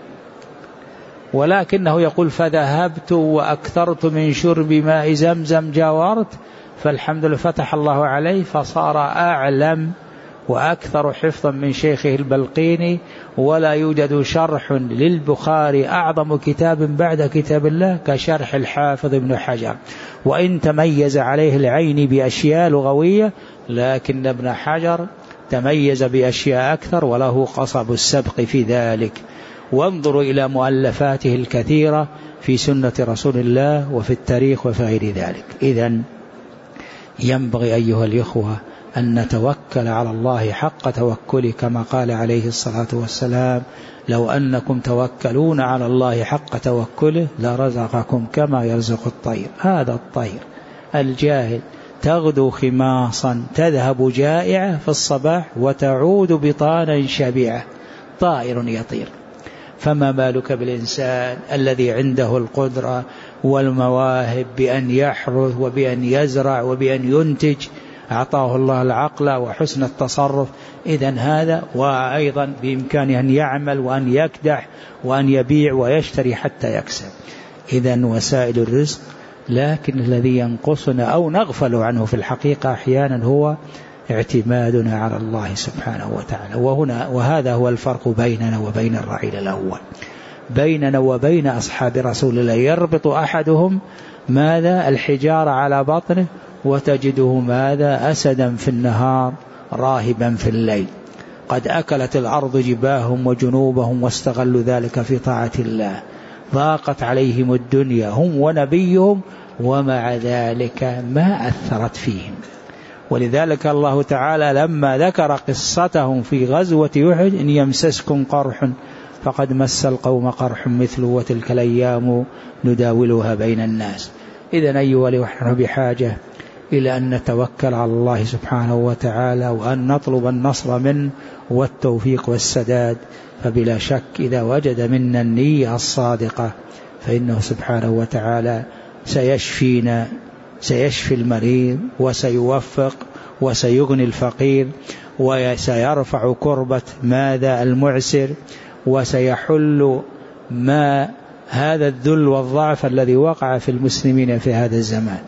ولكنه يقول فذهبت وأكثرت من شرب ماء زمزم جاورت، فالحمد لله فتح الله عليه فصار أعلم وأكثر حفظا من شيخه البلقيني. ولا يوجد شرح للبخاري أعظم كتاب بعد كتاب الله كشرح الحافظ ابن حجر، وإن تميز عليه العين بأشياء لغوية، لكن ابن حجر تميز بأشياء أكثر وله قصب السبق في ذلك. وانظروا إلى مؤلفاته الكثيرة في سنة رسول الله وفي التاريخ وفي غير ذلك. إذن ينبغي أيها الإخوة أن نتوكل على الله حق توكله، كما قال عليه الصلاة والسلام: لو أنكم توكلون على الله حق توكله لرزقكم كما يرزق الطير. هذا الطير الجاهل تغدو خماصا تذهب جائعة في الصباح وتعود بطانا شبيعة، طائر يطير. فما بالك بالإنسان الذي عنده القدرة والمواهب بأن يحرث وبأن يزرع وبأن ينتج، أعطاه الله العقل وحسن التصرف. إذن هذا، وأيضا بإمكانه أن يعمل وأن يكدح وأن يبيع ويشتري حتى يكسب. إذن وسائل الرزق، لكن الذي ينقصنا أو نغفل عنه في الحقيقة أحيانا هو اعتمادنا على الله سبحانه وتعالى. وهنا وهذا هو الفرق بيننا وبين الرعيل الأول، بيننا وبين أصحاب رسول الله. يربط أحدهم ماذا؟ الحجارة على بطنه، وتجده ماذا؟ أسدا في النهار راهبا في الليل. قد أكلت الأرض جباههم وجنوبهم واستغلوا ذلك في طاعة الله. ضاقت عليهم الدنيا هم ونبيهم، ومع ذلك ما أثرت فيهم. ولذلك الله تعالى لما ذكر قصتهم في غزوة أحد: إن يمسسكم قرح فقد مس القوم قرح مثله وتلك الأيام نداولها بين الناس. إذن أيها الأخوة بحاجة إلى أن نتوكل على الله سبحانه وتعالى، وأن نطلب النصر منه والتوفيق والسداد. فبلا شك إذا وجد منا النية الصادقة فإنه سبحانه وتعالى سيشفينا، سيشفي المريض وسيوفق وسيغني الفقير وسيرفع كربة ماذا؟ المعسر، وسيحل ما هذا الذل والضعف الذي وقع في المسلمين في هذا الزمان.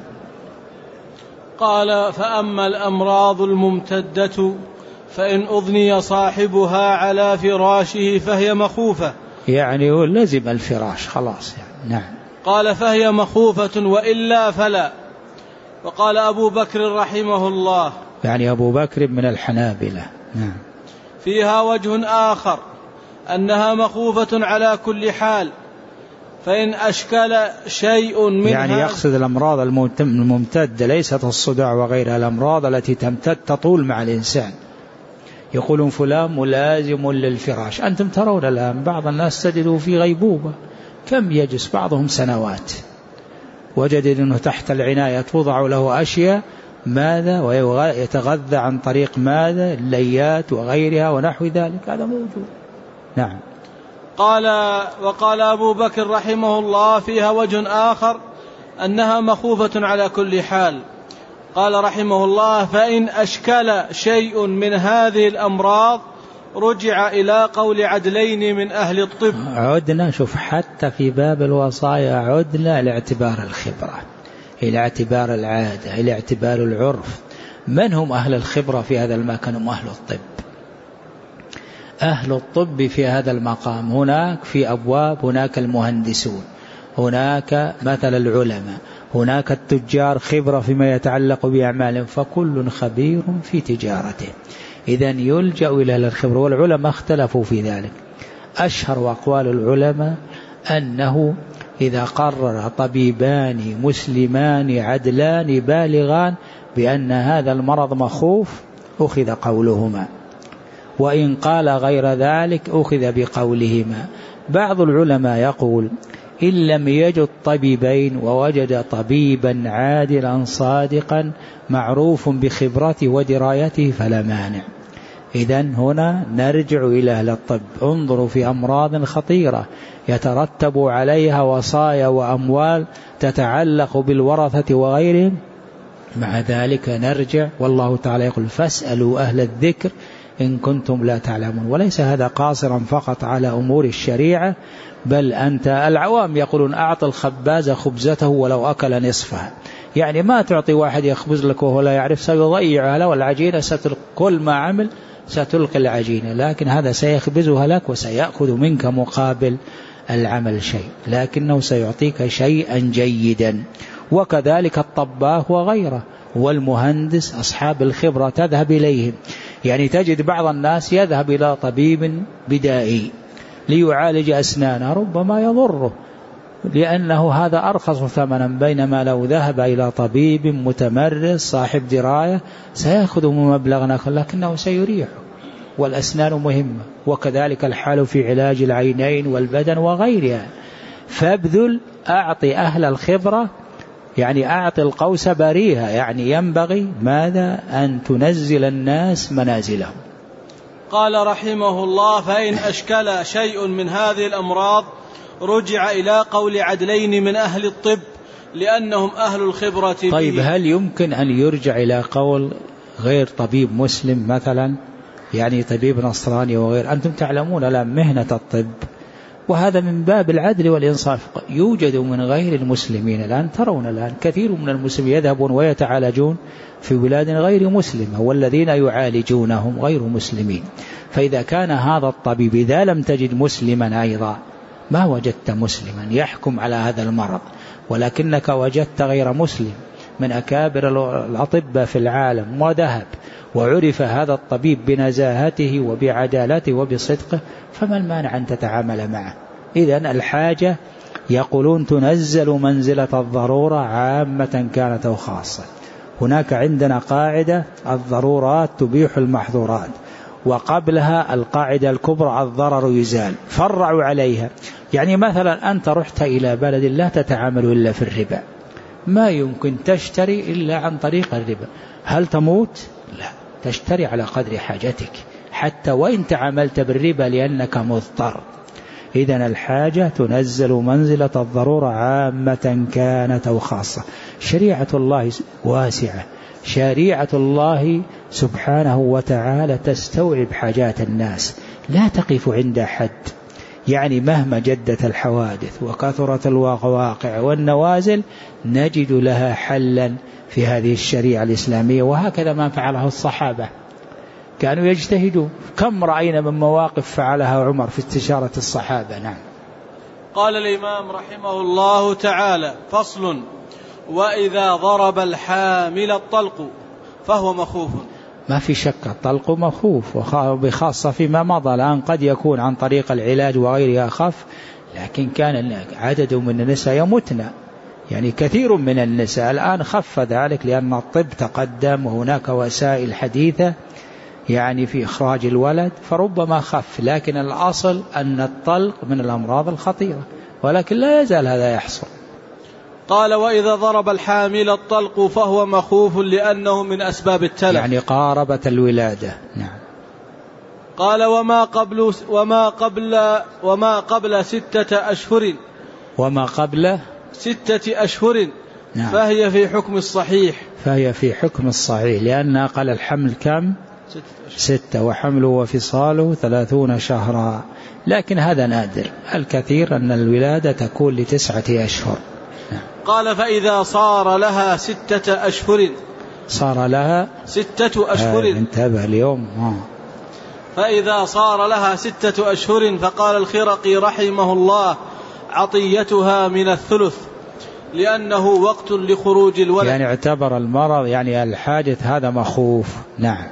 قال: فأما الأمراض الممتدة فإن أضني صاحبها على فراشه فهي مخوفة، يعني لزم الفراش خلاص يعني. نعم. قال: فهي مخوفة وإلا فلا. وقال أبو بكر رحمه الله، يعني أبو بكر من الحنابلة. نعم. فيها وجه آخر أنها مخوفة على كل حال، فإن أشكل شيء منها، يعني يقصد الأمراض الممتدة ليست الصداع وغيرها، الأمراض التي تمتد تطول مع الإنسان. يقولون فلان ملازم للفراش. أنتم ترون الآن بعض الناس تجده في غيبوبة، كم يجلس بعضهم سنوات، وجد أنه تحت العناية توضع له أشياء ماذا؟ ويتغذى عن طريق ماذا؟ الليات وغيرها ونحو ذلك، هذا موجود. نعم. قال: وقال أبو بكر رحمه الله: فيها وجه آخر أنها مخوفة على كل حال. قال رحمه الله: فإن أشكل شيء من هذه الأمراض رجع إلى قول عدلين من أهل الطب. عدنا، شوف حتى في باب الوصايا عدنا لاعتبار الخبرة، إلى اعتبار العادة، إلى اعتبار العرف. من هم أهل الخبرة في هذا المكان؟ هم أهل الطب. أهل الطب في هذا المقام هناك في أبواب، هناك المهندسون، هناك مثل العلماء، هناك التجار خبرة فيما يتعلق بأعمالهم، فكل خبير في تجارته. إذن يلجأ إلى الخبرة، والعلماء اختلفوا في ذلك. أشهر أقوال العلماء أنه إذا قرر طبيبان مسلمان عدلان بالغان بأن هذا المرض مخوف أخذ قولهما، وإن قال غير ذلك أخذ بقولهما. بعض العلماء يقول: إن لم يجد طبيبين ووجد طبيبا عادلا صادقا معروف بخبرته ودرايته فلا مانع. إذن هنا نرجع إلى أهل الطب. انظروا في أمراض خطيرة يترتب عليها وصايا وأموال تتعلق بالورثة وغيرهم، مع ذلك نرجع، والله تعالى يقول: فاسألوا أهل الذكر إن كنتم لا تعلمون. وليس هذا قاصرا فقط على أمور الشريعة، بل أنت العوام يقولون: أعط الخباز خبزته ولو أكل نصفها. يعني ما تعطي واحد يخبز لك وهو لا يعرف، سيضيعها له، والعجينة ستلقى، كل ما عمل ستلقي العجينة، لكن هذا سيخبزها لك وسيأخذ منك مقابل العمل شيء، لكنه سيعطيك شيئا جيدا. وكذلك الطباخ وغيره والمهندس، أصحاب الخبرة تذهب إليهم. يعني تجد بعض الناس يذهب إلى طبيب بدائي ليعالج أسنانه، ربما يضره، لأنه هذا أرخص ثمنا، بينما لو ذهب إلى طبيب متمرس صاحب دراية سيأخذ مبلغا لكنه سيريح، والأسنان مهمة، وكذلك الحال في علاج العينين والبدن وغيرها. فابذل، أعطي أهل الخبرة، يعني أعطي القوس بريها، يعني ينبغي ماذا؟ أن تنزل الناس منازلهم. قال رحمه الله: فإن أشكل شيء من هذه الأمراض رجع إلى قول عدلين من أهل الطب لأنهم أهل الخبرة به. طيب هل يمكن أن يرجع إلى قول غير طبيب مسلم مثلا، يعني طبيب نصراني وغير؟ أنتم تعلمون الآن مهنة الطب، وهذا من باب العدل والإنصاف. يوجد من غير المسلمين الآن، ترون الآن كثير من المسلمين يذهبون ويتعالجون في بلاد غير مسلمة، والذين يعالجونهم غير مسلمين. فإذا كان هذا الطبيب إذا لم تجد مسلما أيضا، ما وجدت مسلما يحكم على هذا المرض، ولكنك وجدت غير مسلم من أكابر الأطباء في العالم وذهب وعرف هذا الطبيب بنزاهته وبعدالته وبصدقه، فما المانع أن تتعامل معه؟ إذن الحاجة يقولون تنزل منزلة الضرورة عامة كانت أو خاصة. هناك عندنا قاعدة: الضرورات تبيح المحظورات، وقبلها القاعدة الكبرى: الضرر يزال. فرعوا عليها، يعني مثلا أنت رحت إلى بلد لا تتعامل إلا في الربا، ما يمكن تشتري إلا عن طريق الربا، هل تموت؟ لا، تشتري على قدر حاجتك حتى وإن تعاملت بالربا لأنك مضطر. إذن الحاجة تنزل منزلة الضرورة عامة كانت أو خاصة. شريعة الله واسعة، شريعة الله سبحانه وتعالى تستوعب حاجات الناس، لا تقف عند حد. يعني مهما جدت الحوادث وكثرت الواقع والنوازل نجد لها حلا في هذه الشريعة الإسلامية، وهكذا ما فعله الصحابة، كانوا يجتهدون. كم رأينا من مواقف فعلها عمر في استشارة الصحابة. نعم. قال الإمام رحمه الله تعالى: فصل: وإذا ضرب الحامل الطلق فهو مخوف. ما في شك الطلق مخوف، وبخاصة فيما مضى. الآن قد يكون عن طريق العلاج وغيرها أخف، لكن كان عدد من النساء يموتن، يعني كثير من النساء. الآن خف ذلك لأن الطب تقدم وهناك وسائل حديثة يعني في إخراج الولد، فربما خف، لكن الأصل أن الطلق من الأمراض الخطيرة، ولكن لا يزال هذا يحصل. قال: وإذا ضرب الحامل الطلق فهو مخوف لأنه من أسباب التلف، يعني قاربت الولادة. نعم. قال: وما قبل وما قبل وما قبل ستة أشهر وما قبل ستة أشهر نعم. فهي في حكم الصحيح فهي في حكم الصحيح، لأن أقل الحمل كم؟ ستة، وحمله وفصاله ثلاثون شهرا، لكن هذا نادر. الكثير أن الولادة تكون لتسعة أشهر. نعم. قال: فإذا صار لها ستة أشهر صار لها ستة أشهر آه انتبه اليوم آه. فإذا صار لها ستة أشهر فقال الخرقي رحمه الله: عطيتها من الثلث لأنه وقت لخروج الولد، يعني اعتبر المرض يعني الحاجة هذا مخوف. نعم.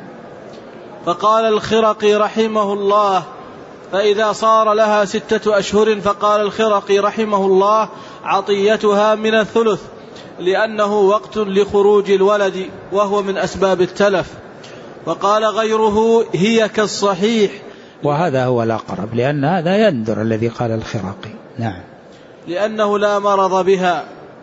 فقال الخرقي رحمه الله: فإذا صار لها ستة أشهر فقال الخرقي رحمه الله: عطيتها من الثلث لأنه وقت لخروج الولد وهو من أسباب التلف. وقال غيره: هي كالصحيح، وهذا هو الأقرب، لأن هذا يندر الذي قال الخرقي. نعم. لأنه لا مرض بها.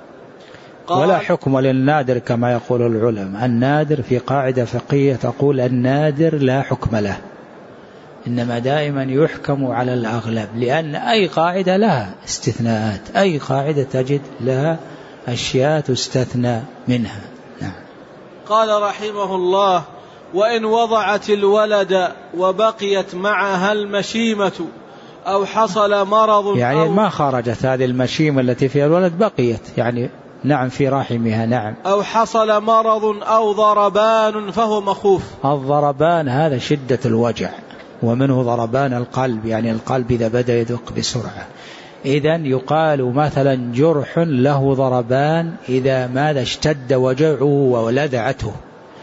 ولا حكم للنادر كما يقول العلماء. النادر في قاعدة فقهية تقول: النادر لا حكم له، إنما دائما يحكم على الأغلب، لأن أي قاعدة لها استثناءات، أي قاعدة تجد لها أشياء تستثنى منها. نعم. قال رحمه الله: وإن وضعت الولد وبقيت معها المشيمة أو حصل مرض، يعني أو ما خرجت هذه المشيمة التي فيها الولد، بقيت يعني نعم في رحمها. نعم. أو حصل مرض أو ضربان فهو مخوف. الضربان هذا شدة الوجع، ومنه ضربان القلب، يعني القلب إذا بدأ يدق بسرعة. إذن يقال مثلا جرح له ضربان إذا ماذا اشتد وجعه ولذعته،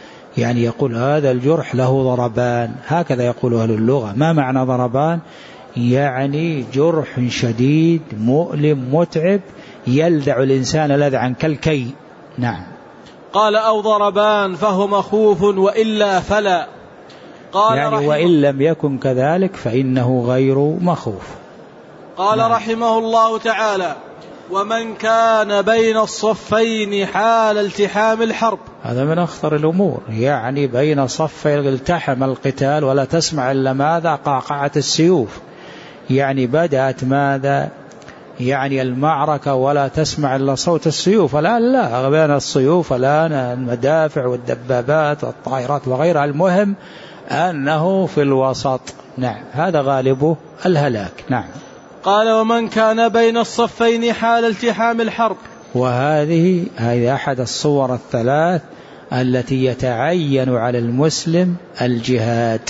يعني يقول هذا الجرح له ضربان، هكذا يقول أهل اللغة. ما معنى ضربان؟ يعني جرح شديد مؤلم متعب يلدع الإنسان لذعا كالكي. نعم. قال أو ضربان فهو مخوف وإلا فلا. قال يعني وإن لم يكن كذلك فإنه غير مخوف. قال نعم. رحمه الله تعالى ومن كان بين الصفين حال التحام الحرب. هذا من أخطر الأمور، يعني بين صفين التحم القتال ولا تسمع إلا ماذا؟ قعقعة السيوف، يعني بدأت ماذا؟ يعني المعركة ولا تسمع إلا صوت السيوف. الآن لا، بين السيوف الآن المدافع والدبابات والطائرات وغيرها، المهم أنه في الوسط. نعم، هذا غالبه الهلاك. نعم. قال ومن كان بين الصفين حال التحام الحرب. وهذه هذه أحد الصور الثلاث التي يتعين على المسلم الجهاد،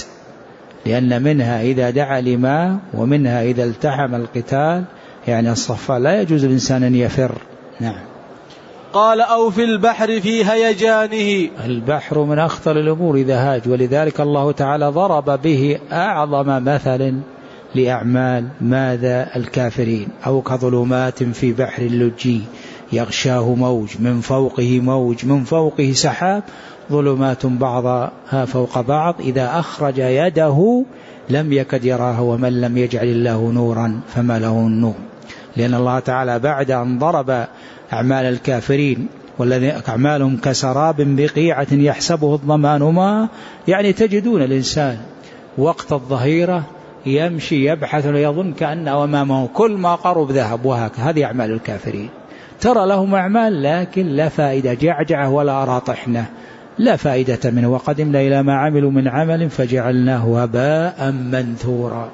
لأن منها إذا دعا لما، ومنها إذا التحم القتال، يعني الصفان لا يجوز الإنسان أن يفر. نعم. قال أو في البحر في هيجانه. البحر من أخطر الأمور إذا هاج، ولذلك الله تعالى ضرب به أعظم مثل لأعمال ماذا؟ الكافرين. أو كظلمات في بحر اللجي يغشاه موج من فوقه موج من فوقه سحاب ظلمات بعضها فوق بعض إذا أخرج يده لم يكد يراه ومن لم يجعل الله نورا فما له النور. لأن الله تعالى بعد أن ضرب أعمال الكافرين والذين أعمالهم كسراب بقيعة يحسبه الظمآن ماء، يعني تجدون الإنسان وقت الظهيرة يمشي يبحث ويظن كأنه أمامه كل ما قرب ذهب، وهكذا هذه أعمال الكافرين. ترى لهم أعمال لكن لا فائدة، جعجعة ولا أرى طحنة، لا فائدة منه. وقدمنا إلى ما عملوا من عمل فجعلناه هباء منثورا.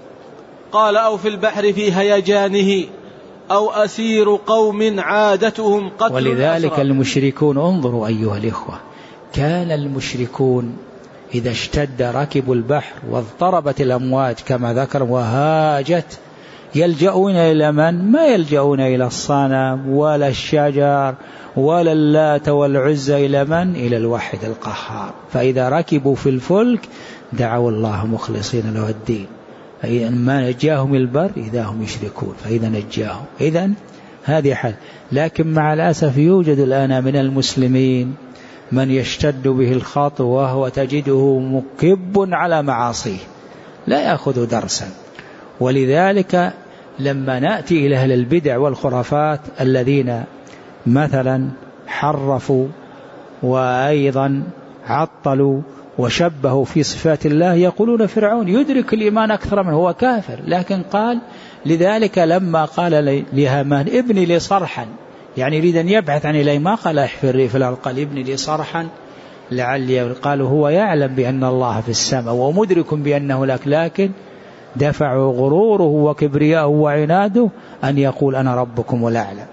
قال أو في البحر في هيجانه أو أسير قوم عادتهم قتل. ولذلك الأسرى. المشركون، انظروا أيها الإخوة، كان المشركون إذا اشتد ركبوا البحر واضطربت الأمواج كما ذكر وهاجت يلجؤون إلى من؟ ما يلجؤون إلى الصنم ولا الشجر ولا اللات والعزى، إلى من؟ إلى الواحد القهار. فإذا ركبوا في الفلك دعوا الله مخلصين له الدين، فإذا ما نجاهم البر إذا هم يشركون، فإذا نجاهم. إذن هذه حال. لكن مع الأسف يوجد الآن من المسلمين من يشتد به الخط وهو تجده مكب على معاصيه لا يأخذ درسا. ولذلك لما نأتي إلى أهل البدع والخرافات الذين مثلا حرفوا وأيضا عطلوا وشبهوا في صفات الله، يقولون فرعون يدرك الإيمان أكثر من هو كافر، لكن قال لذلك لما قال لهامان ابني لي صرحا، يعني يريد أن يبحث عن إليه، ما قال احفر في الأرض، قال ابني لي صرحا لعلي. قالوا هو يعلم بأن الله في السماء ومدرك بأنه لك، لكن دفعوا غروره وكبرياءه وعناده أن يقول أنا ربكم الأعلى.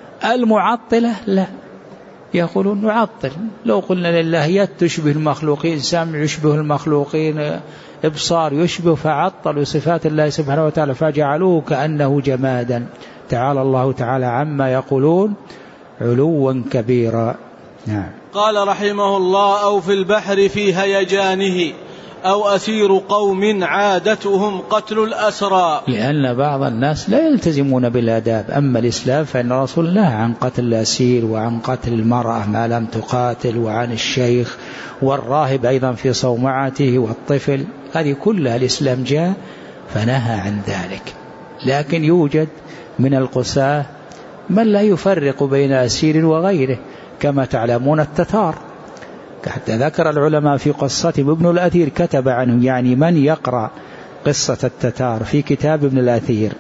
المعطلة لا، يقولون نعطل، لو قلنا لله يد تشبه المخلوقين، سمع يشبه المخلوقين، إبصار يشبه، فعطلوا صفات الله سبحانه وتعالى فجعلوه كأنه جمادا. تعالى الله تعالى عما يقولون علوا كبيرا. نعم. قال رحمه الله أو في البحر في هيجانه أو أسير قوم عادتهم قتل الأسرى. لأن بعض الناس لا يلتزمون بالآداب. أما الإسلام فإن رسول الله عن قتل الأسير وعن قتل المرأة ما لم تقاتل، وعن الشيخ والراهب أيضا في صومعته والطفل، هذه كلها الإسلام جاء فنهى عن ذلك. لكن يوجد من القساة من لا يفرق بين أسير وغيره، كما تعلمون التتار، حتى ذكر العلماء في قصتهم ابن الأثير كتب عنه، يعني من يقرأ قصة التتار في كتاب ابن الأثير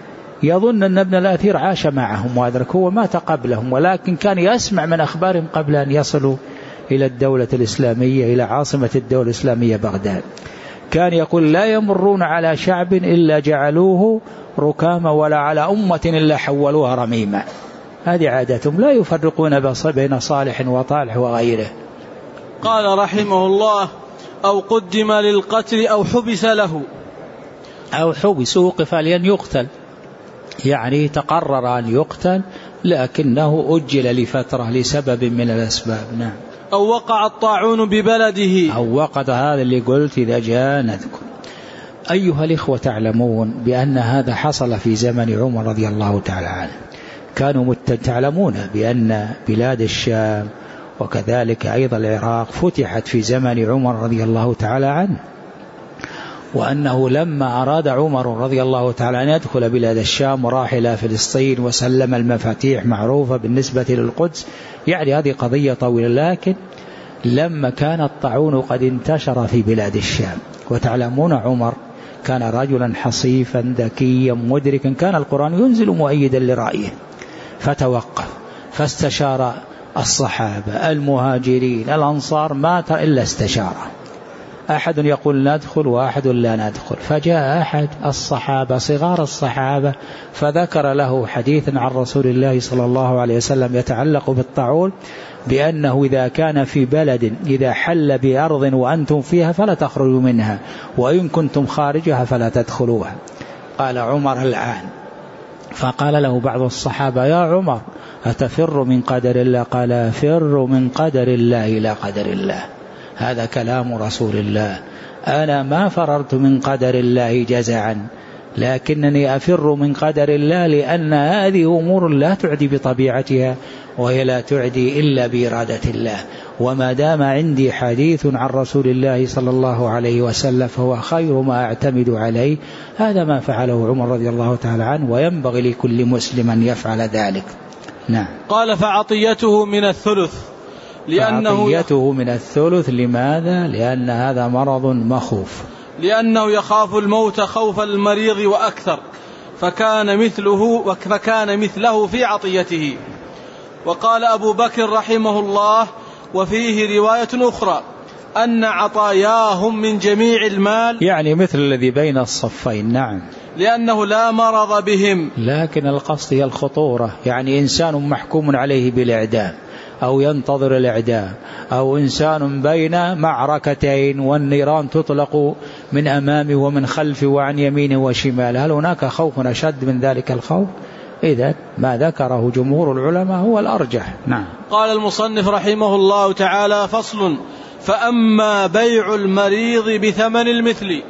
يظن أن ابن الأثير عاش معهم وأدرك، هو مات قبلهم، ولكن كان يسمع من أخبارهم قبل أن يصلوا إلى الدولة الإسلامية، إلى عاصمة الدولة الإسلامية بغداد. كان يقول لا يمرون على شعب إلا جعلوه ركاما ولا على أمة إلا حولوها رميما. هذه عادتهم، لا يفرقون بين صالح وطالح وغيره. قال رحمه الله أو قدم للقتل أو حبس له. أو حبس وقف لأن يقتل، يعني تقرر أن يقتل لكنه أجل لفترة لسبب من الأسباب. نعم. أو وقع الطاعون ببلده. أو وقع، هذا اللي قلت إذا جاء نذكر. أيها الإخوة، تعلمون بأن هذا حصل في زمن عمر رضي الله تعالى عنه. كانوا تعلمون بأن بلاد الشام وكذلك أيضا العراق فتحت في زمن عمر رضي الله تعالى عنه، وأنه لما أراد عمر رضي الله تعالى أن يدخل بلاد الشام وراح إلى فلسطين وسلم المفاتيح معروفة بالنسبة للقدس، يعني هذه قضية طويلة، لكن لما كان الطاعون قد انتشر في بلاد الشام، وتعلمون عمر كان رجلا حصيفا ذكيا مدركا، كان القرآن ينزل مؤيدا لرأيه، فتوقف فاستشار الصحابة المهاجرين الأنصار، ما إلا استشاره، أحد يقول ندخل وأحد لا ندخل، فجاء أحد الصحابة صغار الصحابة فذكر له حديثا عن رسول الله صلى الله عليه وسلم يتعلق بالطاعون، بأنه إذا كان في بلد إذا حل بأرض وأنتم فيها فلا تخرجوا منها، وإن كنتم خارجها فلا تدخلوها. قال عمر الآن، فقال له بعض الصحابة يا عمر أتفر من قدر الله؟ قال أفر من قدر الله إلى قدر الله. هذا كلام رسول الله، أنا ما فررت من قدر الله جزعا، لكنني أفر من قدر الله، لأن هذه أمور لا تعدي بطبيعتها، وهي لا تعدي إلا بإرادة الله، وما دام عندي حديث عن رسول الله صلى الله عليه وسلم فهو خير ما أعتمد عليه. هذا ما فعله عمر رضي الله تعالى عنه، وينبغي لكل مسلم أن يفعل ذلك. نعم. قال فعطيته من الثلث، لأنه فعطيته من الثلث لماذا؟ لأن هذا مرض مخوف، لأنه يخاف الموت خوف المريض وأكثر، فكان مثله فكان مثله في عطيته. وقال أبو بكر رحمه الله وفيه رواية أخرى أن عطاياهم من جميع المال، يعني مثل الذي بين الصفين. نعم. لأنه لا مرض بهم، لكن القصد هي الخطورة، يعني إنسان محكوم عليه بالإعدام أو ينتظر الإعدام، أو إنسان بين معركتين والنيران تطلق من أمامه ومن خلفه وعن يمينه وشماله، هل هناك خوف أشد من ذلك الخوف؟ إذا ما ذكره جمهور العلماء هو الأرجح. نعم. قال المصنف رحمه الله تعالى: فصل: فأما بيع المريض بثمن المثل.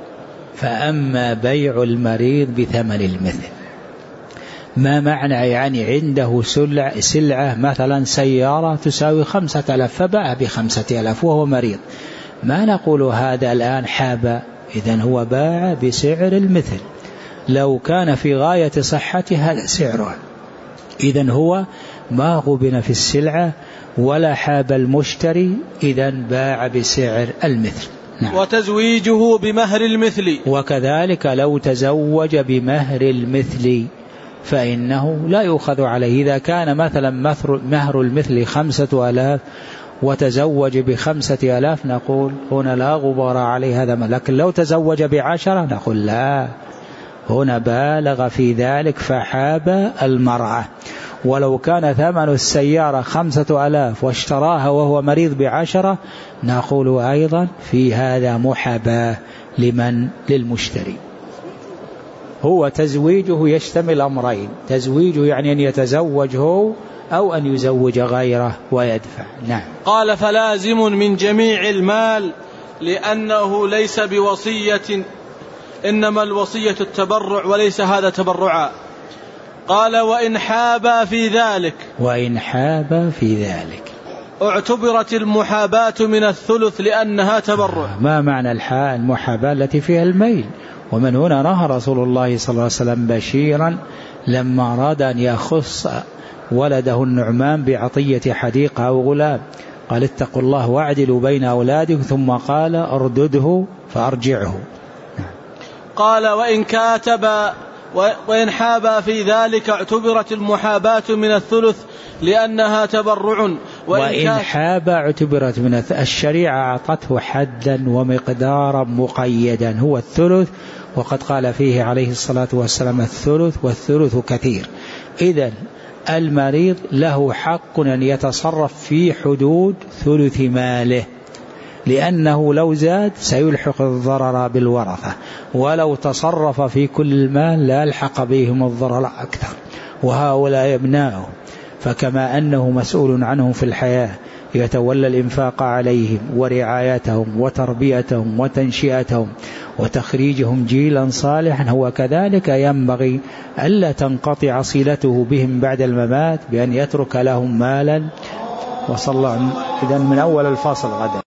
فأما بيع المريض بثمن المثل، ما معنى؟ يعني عنده سلعة, سلعة مثلا سيارة تساوي خمسة ألاف فباع بخمسة ألاف وهو مريض، ما نقول هذا الآن حاب، إذن هو باع بسعر المثل، لو كان في غاية صحته هذا سعره، إذن هو ما غبن في السلعة ولا حاب المشتري، إذن باع بسعر المثل. نعم. وتزويجه بمهر المثل، وكذلك لو تزوج بمهر المثل فإنه لا يؤخذ عليه، إذا كان مثلا مهر المثل خمسة آلاف وتزوج بخمسة آلاف نقول هنا لا غبار عليه هذا، لكن لو تزوج بعشرة نقول لا، هنا بالغ في ذلك فحاب المرأة. ولو كان ثمن السيارة خمسة آلاف واشتراها وهو مريض بعشرة نقول أيضا في هذا محاباة لمن؟ للمشتري. هو تزويجه يشتمل أمرين، تزويجه يعني أن يتزوج هو أو أن يزوج غيره ويدفع. نعم. قال: فلازم من جميع المال، لأنه ليس بوصية، إنما الوصية التبرع وليس هذا تبرعا. قال: وإن حابا في ذلك، وإن حابا في ذلك اعتبرت المحاباة من الثلث لأنها تبرع. ما معنى المحاباة التي فيها الميل؟ ومن هنا نهى رسول الله صلى الله عليه وسلم بشيرا لما أراد أن يخص ولده النعمان بعطية حديقة أو غلام، قال: اتقوا الله واعدلوا بين أولادكم، ثم قال: اردده فأرجعه. قال: وإن كاتب وإن حابا في ذلك اعتبرت المحاباة من الثلث لأنها تبرع. وإن حاب اعتبرت من الثلث، الشريعة أعطته حدا ومقدارا مقيدا هو الثلث، وقد قال فيه عليه الصلاة والسلام: الثلث والثلث كثير. إذن المريض له حق أن يتصرف في حدود ثلث ماله، لأنه لو زاد سيلحق الضرر بالورثة، ولو تصرف في كل المال لا يلحق بهم الضرر أكثر، وهؤلاء ابناؤه، فكما أنه مسؤول عنهم في الحياة يتولى الإنفاق عليهم ورعايتهم وتربيتهم وتنشئتهم وتخريجهم جيلا صالحا، هو كذلك ينبغي ألا تنقطع صلته بهم بعد الممات بأن يترك لهم مالا. وصلى إذن من أول الفصل غدا.